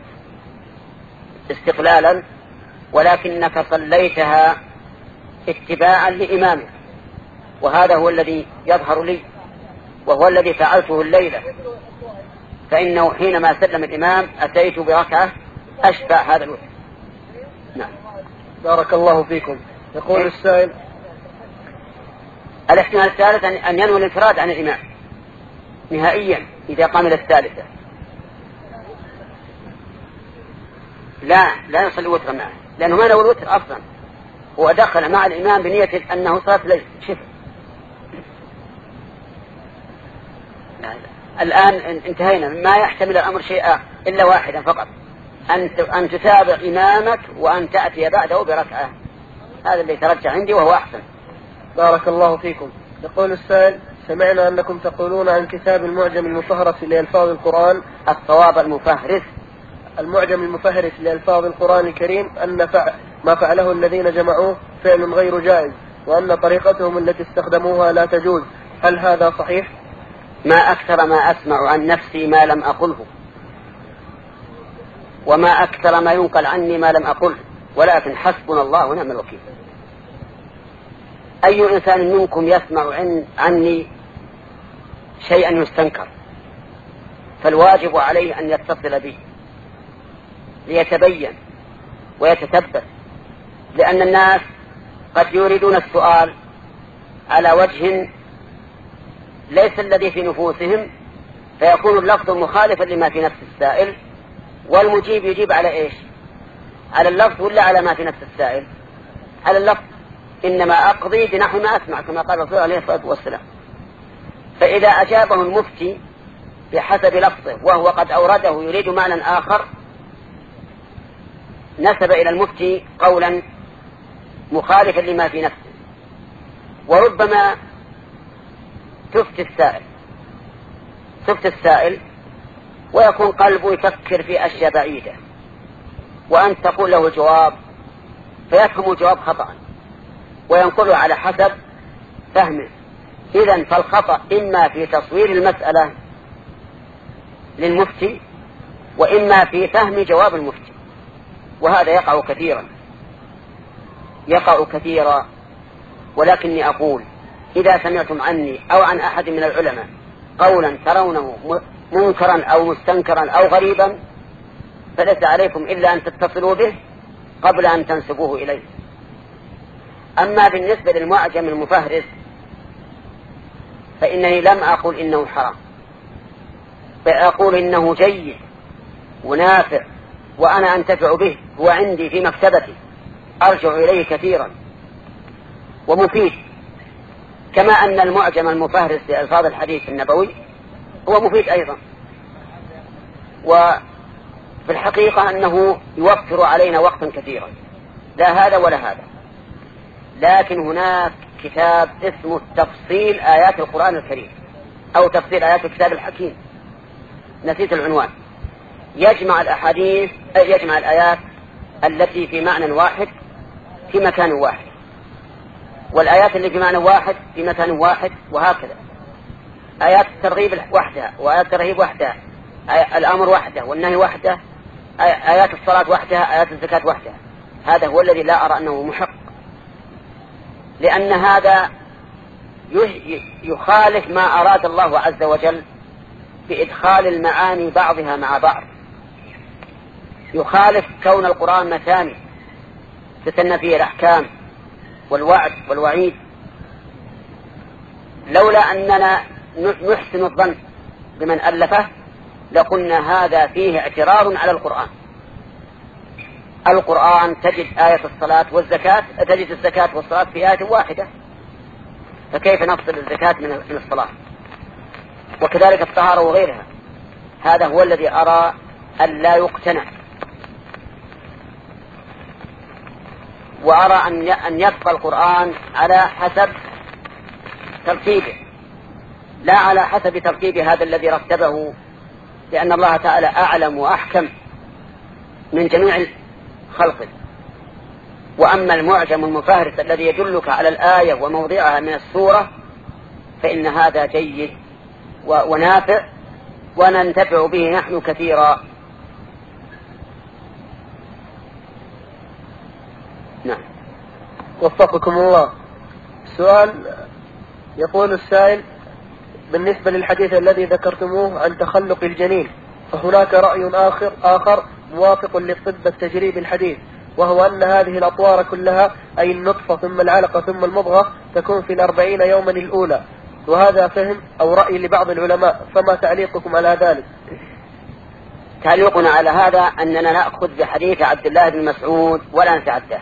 استقلالا، ولكنك صليتها اتباعا لإمامك، وهذا هو الذي يظهر لي، وهو الذي فعلته الليلة. فإنه حينما سلم الإمام أتيت بركعة أشبع هذا الوقت. نعم. بارك الله فيكم. يقول إيه؟ السائل: الاحتمال الثالث أن ينوي الانفراد عن الإمام نهائيا إذا قام إلى الثالثة، لا لا يصلي وترا معه، لأنه ما نوى الوتر أصلا، هو دخل مع الإمام بنية أنه صلاة ليل. شوف الآن انتهينا، ما يحتمل الأمر شيئا إلا واحدا فقط، أن تتابع إمامك وأن تأتي بعده بركعة. هذا اللي ترجع عندي وهو أحسن. بارك الله فيكم. يقول السائل: سمعنا أنكم تقولون عن كتاب المعجم المفهرس لألفاظ القرآن. الصواب المفهرس. المعجم المفهرس لألفاظ القرآن الكريم أن فع... ما فعله الذين جمعوه فعل غير جائز، وأن طريقتهم التي استخدموها لا تجوز، هل هذا صحيح؟ ما أكثر ما أسمع عن نفسي ما لم أقله، وما أكثر ما ينقل عني ما لم أقله، ولكن حسبنا الله ونعم الوكيل. أي إنسان منكم يسمع عن عني شيئا يستنكر فالواجب عليه أن يتصل به ليتبين ويتثبت، لأن الناس قد يريدون السؤال على وجه ليس الذي في نفوسهم، فيكون اللفظ مخالفا لما في نفس السائل، والمجيب يجيب على إيش؟ على اللفظ ولا على ما في نفس السائل؟ على اللفظ. إنما أقضي بنحو ما أسمع، كما قال الرسول عليه الصلاة والسلام. فإذا أجابه المفتي بحسب لفظه وهو قد أورده يريد معنى آخر، نسب إلى المفتي قولا مخالفا لما في نفسه، وربما تفتي السائل تفتي السائل ويكون قلبه يفكر في أشياء بعيدة، وأنت تقول له الجواب فيفهم الجواب خطأ وينقله على حسب فهمه. إذن فالخطأ إما في تصوير المسألة للمفتي، وإما في فهم جواب المفتي، وهذا يقع كثيرا يقع كثيرا. ولكني أقول إذا سمعتم عني أو عن أحد من العلماء قولا ترونه منكرا أو مستنكرا أو غريبا فليس عليكم إلا أن تتصلوا به قبل أن تنسبوه إليه. أما بالنسبة للمعجم المفهرس فإنني لم أقل إنه حرام، بل أقول إنه جيد ونافع وأنا أنتفع به، هو عندي في مكتبتي أرجع إليه كثيرا ومفيد، كما أن المعجم المفهرس لألفاظ الحديث النبوي هو مفيد أيضا. وفي الحقيقة أنه يوفر علينا وقتا كثيرا، لا هذا ولا هذا. لكن هناك كتاب اسمه تفصيل آيات القرآن الكريم أو تفصيل آيات الكتاب الحكيم، نسيت العنوان، يجمع الأحاديث يجمع الآيات التي في معنى واحد في مكان واحد، والآيات اللي في معنى واحد في مكان واحد، وهكذا آيات الترغيب وحدها وآيات الترهيب وحدها، الأمر وحده والنهي وحده، آيات الصلاة وحدها، آيات الزكاة وحدها. هذا هو الذي لا أرى أنه محق، لأن هذا يخالف ما أراد الله عز وجل بإدخال المعاني بعضها مع بعض، يخالف كون القرآن مثاني تثنى فيه الأحكام والوعد والوعيد. لولا أننا نحسن الظن بمن ألفه لقلنا هذا فيه اعتراض على القرآن. القرآن تجد آية الصلاة والزكاة، تجد الزكاة والصلاة في آية واحدة، فكيف نفصل الزكاة من الصلاة؟ وكذلك الطهارة وغيرها. هذا هو الذي أرى أن لا يقتنع، وأرى أن يبقى القرآن على حسب ترتيبه لا على حسب ترتيب هذا الذي رتبه، لأن الله تعالى أعلم وأحكم من جميع خلقه. وأما المعجم المفهرس الذي يدلك على الآية وموضعها من السورة فإن هذا جيد ونافع وننتفع به نحن كثيرا. نعم. وفقكم الله. سؤال يقول السائل: بالنسبة للحديث الذي ذكرتموه عن تخلق الجنين، فهناك رأي آخر آخر موافق للطب التجريبي الحديث، وهو أن هذه الأطوار كلها أي النطفة ثم العلقة ثم المضغة تكون في الأربعين يوما الأولى، وهذا فهم أو رأي لبعض العلماء، فما تعليقكم على ذلك؟ تعليقنا على هذا أننا نأخذ بحديث عبد الله بن مسعود ولا نتعداه.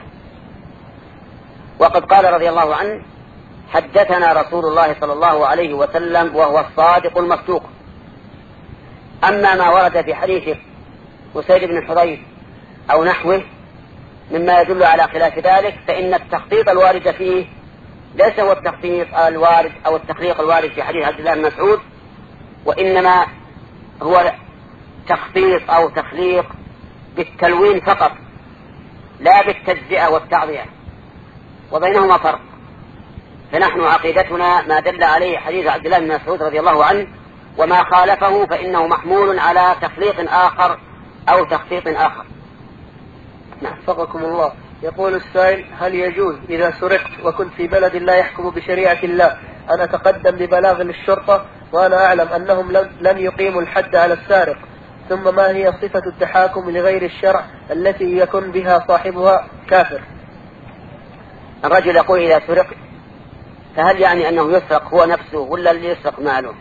وقد قال رضي الله عنه: حدثنا رسول الله صلى الله عليه وسلم وهو الصادق المصدوق. أما ما ورد في حديث أسيد بن حضير أو نحوه مما يدل على خلاف ذلك فإن التخطيط الوارد فيه ليس هو التخطيط الوارد أو التخليق الوارد في حديث عبد الله بن مسعود، وإنما هو تخطيط أو تخليق بالتلوين فقط لا بالتجزئة والتعضية، وبينهما فرق. فنحن عقيدتنا ما دل عليه حديث عبد الله بن مسعود رضي الله عنه، وما خالفه فإنه محمول على تخليق آخر أو تخطيط آخر. نعم. فقكم الله. يقول السائل: هل يجوز إذا سرقت وكنت في بلد لا يحكم بشريعة الله أن أتقدم ببلاغ للشرطة وأنا أعلم أنهم لن يقيموا الحد على السارق؟ ثم ما هي صفة التحاكم لغير الشرع التي يكون بها صاحبها كافر؟ الرجل يقول: إذا سرقت، فهل يعني أنه يسرق هو نفسه ولا اللي يسرق ماله؟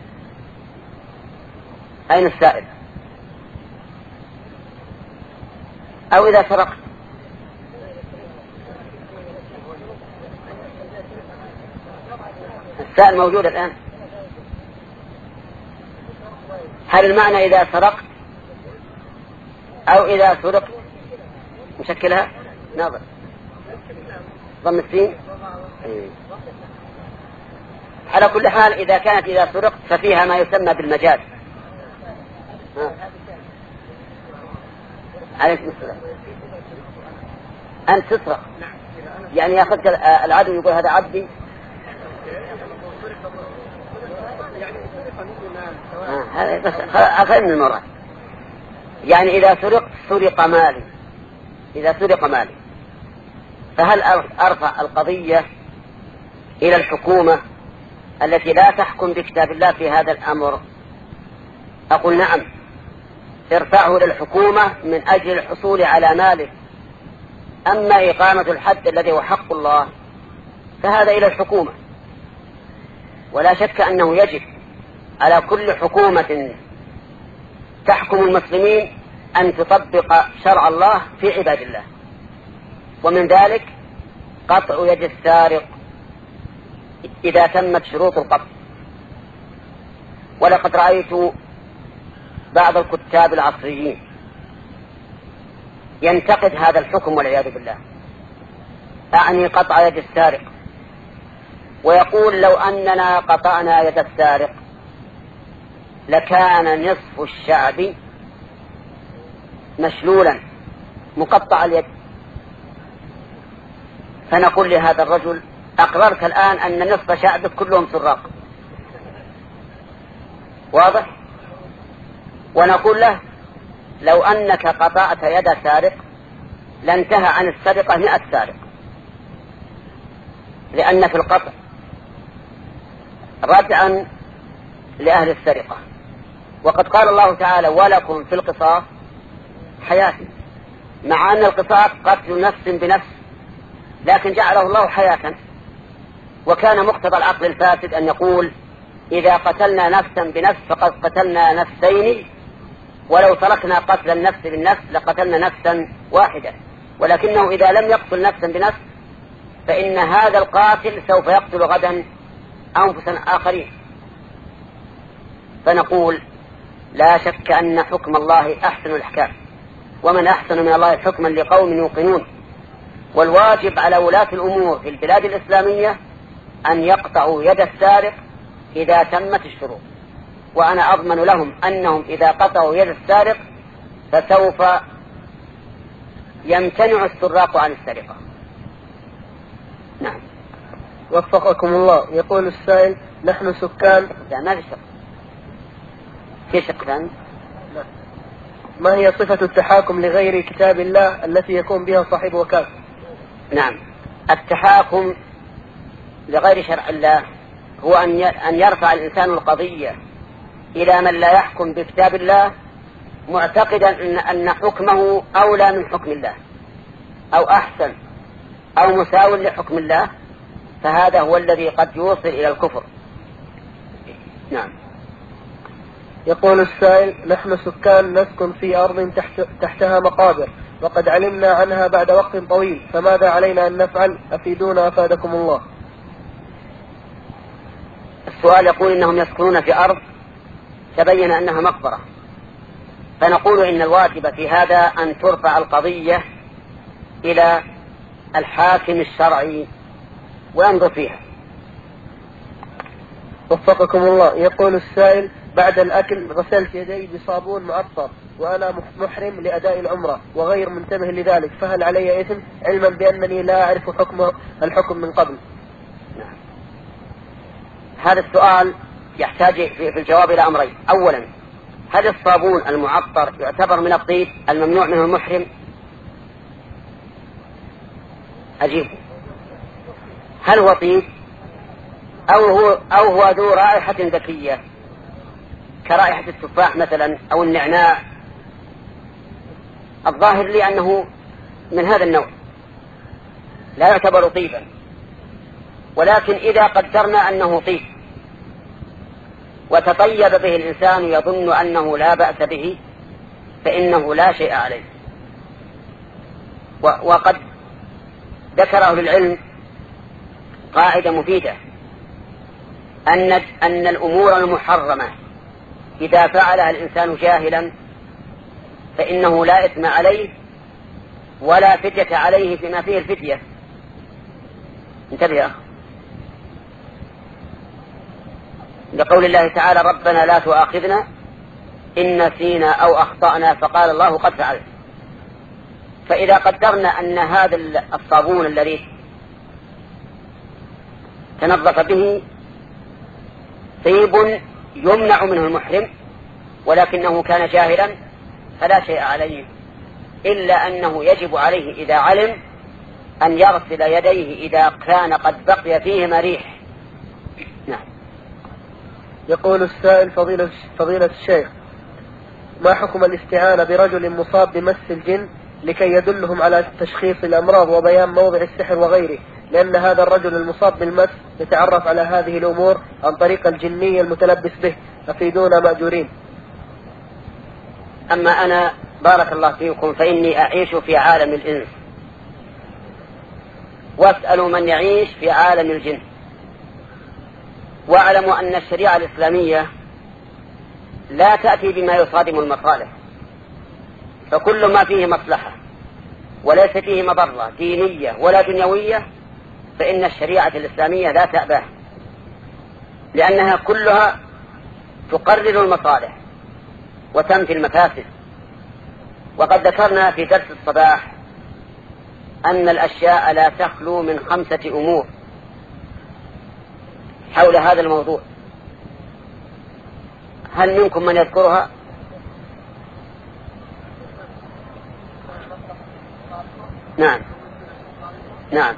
أين السائل؟ أو إذا سرقت السائل موجود الآن. هل المعنى إذا سرقت أو إذا سرقت؟ مشكلها نظر ضم السين. على كل حال إذا كانت إذا سرقت ففيها ما يسمى بالمجاز. عليكم السلام. أنت تسرق يعني يأخذك العدو يقول هذا عبدي. هذا بس أخذ من المرات. يعني إذا سرق سرق مالي، إذا سرق مالي فهل أرفع القضية إلى الحكومة التي لا تحكم بكتاب الله في هذا الأمر؟ أقول نعم، ارفعه للحكومة من أجل الحصول على ماله. أما إقامة الحد الذي هو حق الله فهذا إلى الحكومة، ولا شك أنه يجب على كل حكومة تحكم المسلمين أن تطبق شرع الله في عباد الله، ومن ذلك قطع يد السارق إذا تمت شروط القطع. ولقد رأيت بعض الكتاب العصريين ينتقد هذا الحكم والعياذ بالله، أعني قطع يد السارق، ويقول لو أننا قطعنا يد السارق لكان نصف الشعب مشلولا مقطع اليد. فنقول لهذا الرجل أقررت الآن أن نصف شعبك كلهم سراق، واضح؟ ونقول له لو أنك قطعت يد سارق لانتهى عن السرقة مئة سارق، لأن في القطع ردعا لأهل السرقة. وقد قال الله تعالى ولكم في القصاص حياة، مع أن القصاص قتل نفس بنفس، لكن جعله الله حياة. وكان مقتضى العقل الفاسد أن يقول إذا قتلنا نفسا بنفس فقد قتلنا نفسين، ولو تركنا قتل النفس بالنفس لقتلنا نفسا واحدة. ولكنه إذا لم يقتل نفسا بنفس فإن هذا القاتل سوف يقتل غدا أنفسا آخرين. فنقول لا شك أن حكم الله أحسن الأحكام، ومن أحسن من الله حكما لقوم يوقنون. والواجب على ولاة الأمور في البلاد الإسلامية أن يقطعوا يد السارق إذا تمت الشروط، وأنا أضمن لهم أنهم إذا قطعوا يد السارق فسوف يمتنع السراق عن السرقة. نعم. وفقكم الله. يقول السائل نحن سكان لا ما في شق في شق ثاني. ما هي صفة التحاكم لغير كتاب الله التي يكون بها صاحب وكالة؟ نعم، التحاكم لغير شرع الله هو أن يرفع الإنسان القضية إلى من لا يحكم بكتاب الله معتقدا أن حكمه أولى من حكم الله أو أحسن أو مساو لحكم الله، فهذا هو الذي قد يوصل إلى الكفر. نعم. يقول السائل نحن سكان نسكن في أرض تحت تحتها مقابر، وقد علمنا عنها بعد وقت طويل، فماذا علينا أن نفعل؟ أفيدونا أفادكم الله. السؤال يقول إنهم يسكنون في أرض تبين أنها مقبرة، فنقول إن الواجب في هذا أن ترفع القضية إلى الحاكم الشرعي وينظر فيها. وفقكم الله. يقول السائل بعد الأكل غسلت يدي بصابون معطر وأنا محرم لأداء العمرة وغير منتبه لذلك، فهل علي إثم علما بأنني لا أعرف حكم الحكم من قبل؟ نعم. هذا السؤال يحتاج في الجواب إلى أمرين. أولا، هل الصابون المعطر يعتبر من الطيب الممنوع منه المحرم؟ أجيب، هل هو طيب أو هو, أو هو ذو رائحة ذكية كرائحة التفاح مثلا أو النعناع؟ الظاهر لي أنه من هذا النوع لا يعتبر طيبا، ولكن إذا قدرنا أنه طيب وتطيب به الإنسان يظن أنه لا بأس به فإنه لا شيء عليه. وقد ذكره للعلم قاعدة مفيدة أن أن الأمور المحرمة إذا فعلها الإنسان جاهلا فإنه لا إثم عليه ولا فدية عليه فيما فيه الفدية. انتبه يا أخ، لقول الله تعالى ربنا لا تؤاخذنا إن نسينا أو أخطأنا، فقال الله قد فعلت. فإذا قدرنا أن هذا الصابون الذي تنظف به طيب يمنع منه المحرم ولكنه كان جاهلا فلا شيء عليه، إلا أنه يجب عليه إذا علم أن يغسل يديه إذا كان قد بقي فيهما ريح. نعم. يقول السائل: فضيلة, فضيلة الشيخ، ما حكم الاستعانة برجل مصاب بمس الجن لكي يدلهم على تشخيص الأمراض وبيان موضع السحر وغيره، لأن هذا الرجل المصاب بالمس يتعرف على هذه الأمور عن طريق الجني المتلبس به، أفيدونا مأجورين. أما أنا بارك الله فيكم فإني أعيش في عالم الإنس، واسألوا من يعيش في عالم الجن، واعلموا أن الشريعة الإسلامية لا تأتي بما يصادم المصالح، فكل ما فيه مصلحة وليس فيه مضرة دينية ولا دنيوية فإن الشريعة الإسلامية لا تأباه، لأنها كلها تقرر المصالح وتنفي المفاسد. وقد ذكرنا في درس الصباح أن الأشياء لا تخلو من خمسة أمور حول هذا الموضوع. هل منكم من يذكرها؟ نعم نعم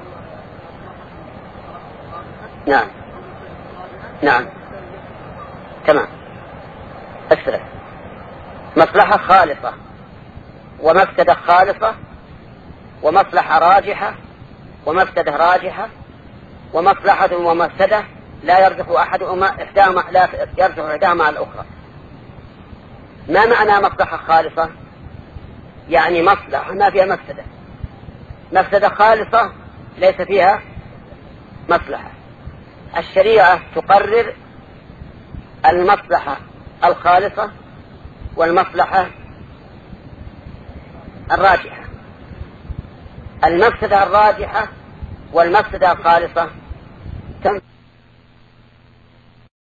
نعم نعم تمام. أسرع. مصلحة خالصة ومفسدة خالصة ومصلحة راجحة ومفسدة راجحة ومصلحة ومفسدة لا يرجح أحدهما إحداهما لا يرجح إحداهما على الأخرى. ما معنى مصلحة خالصة؟ يعني مصلحة ما فيها مفسدة. مفسدة خالصة ليس فيها مصلحة. الشريعة تقرر المصلحة الخالصة والمصلحة الراجحة. المفسدة الراجحة والمفسدة الخالصة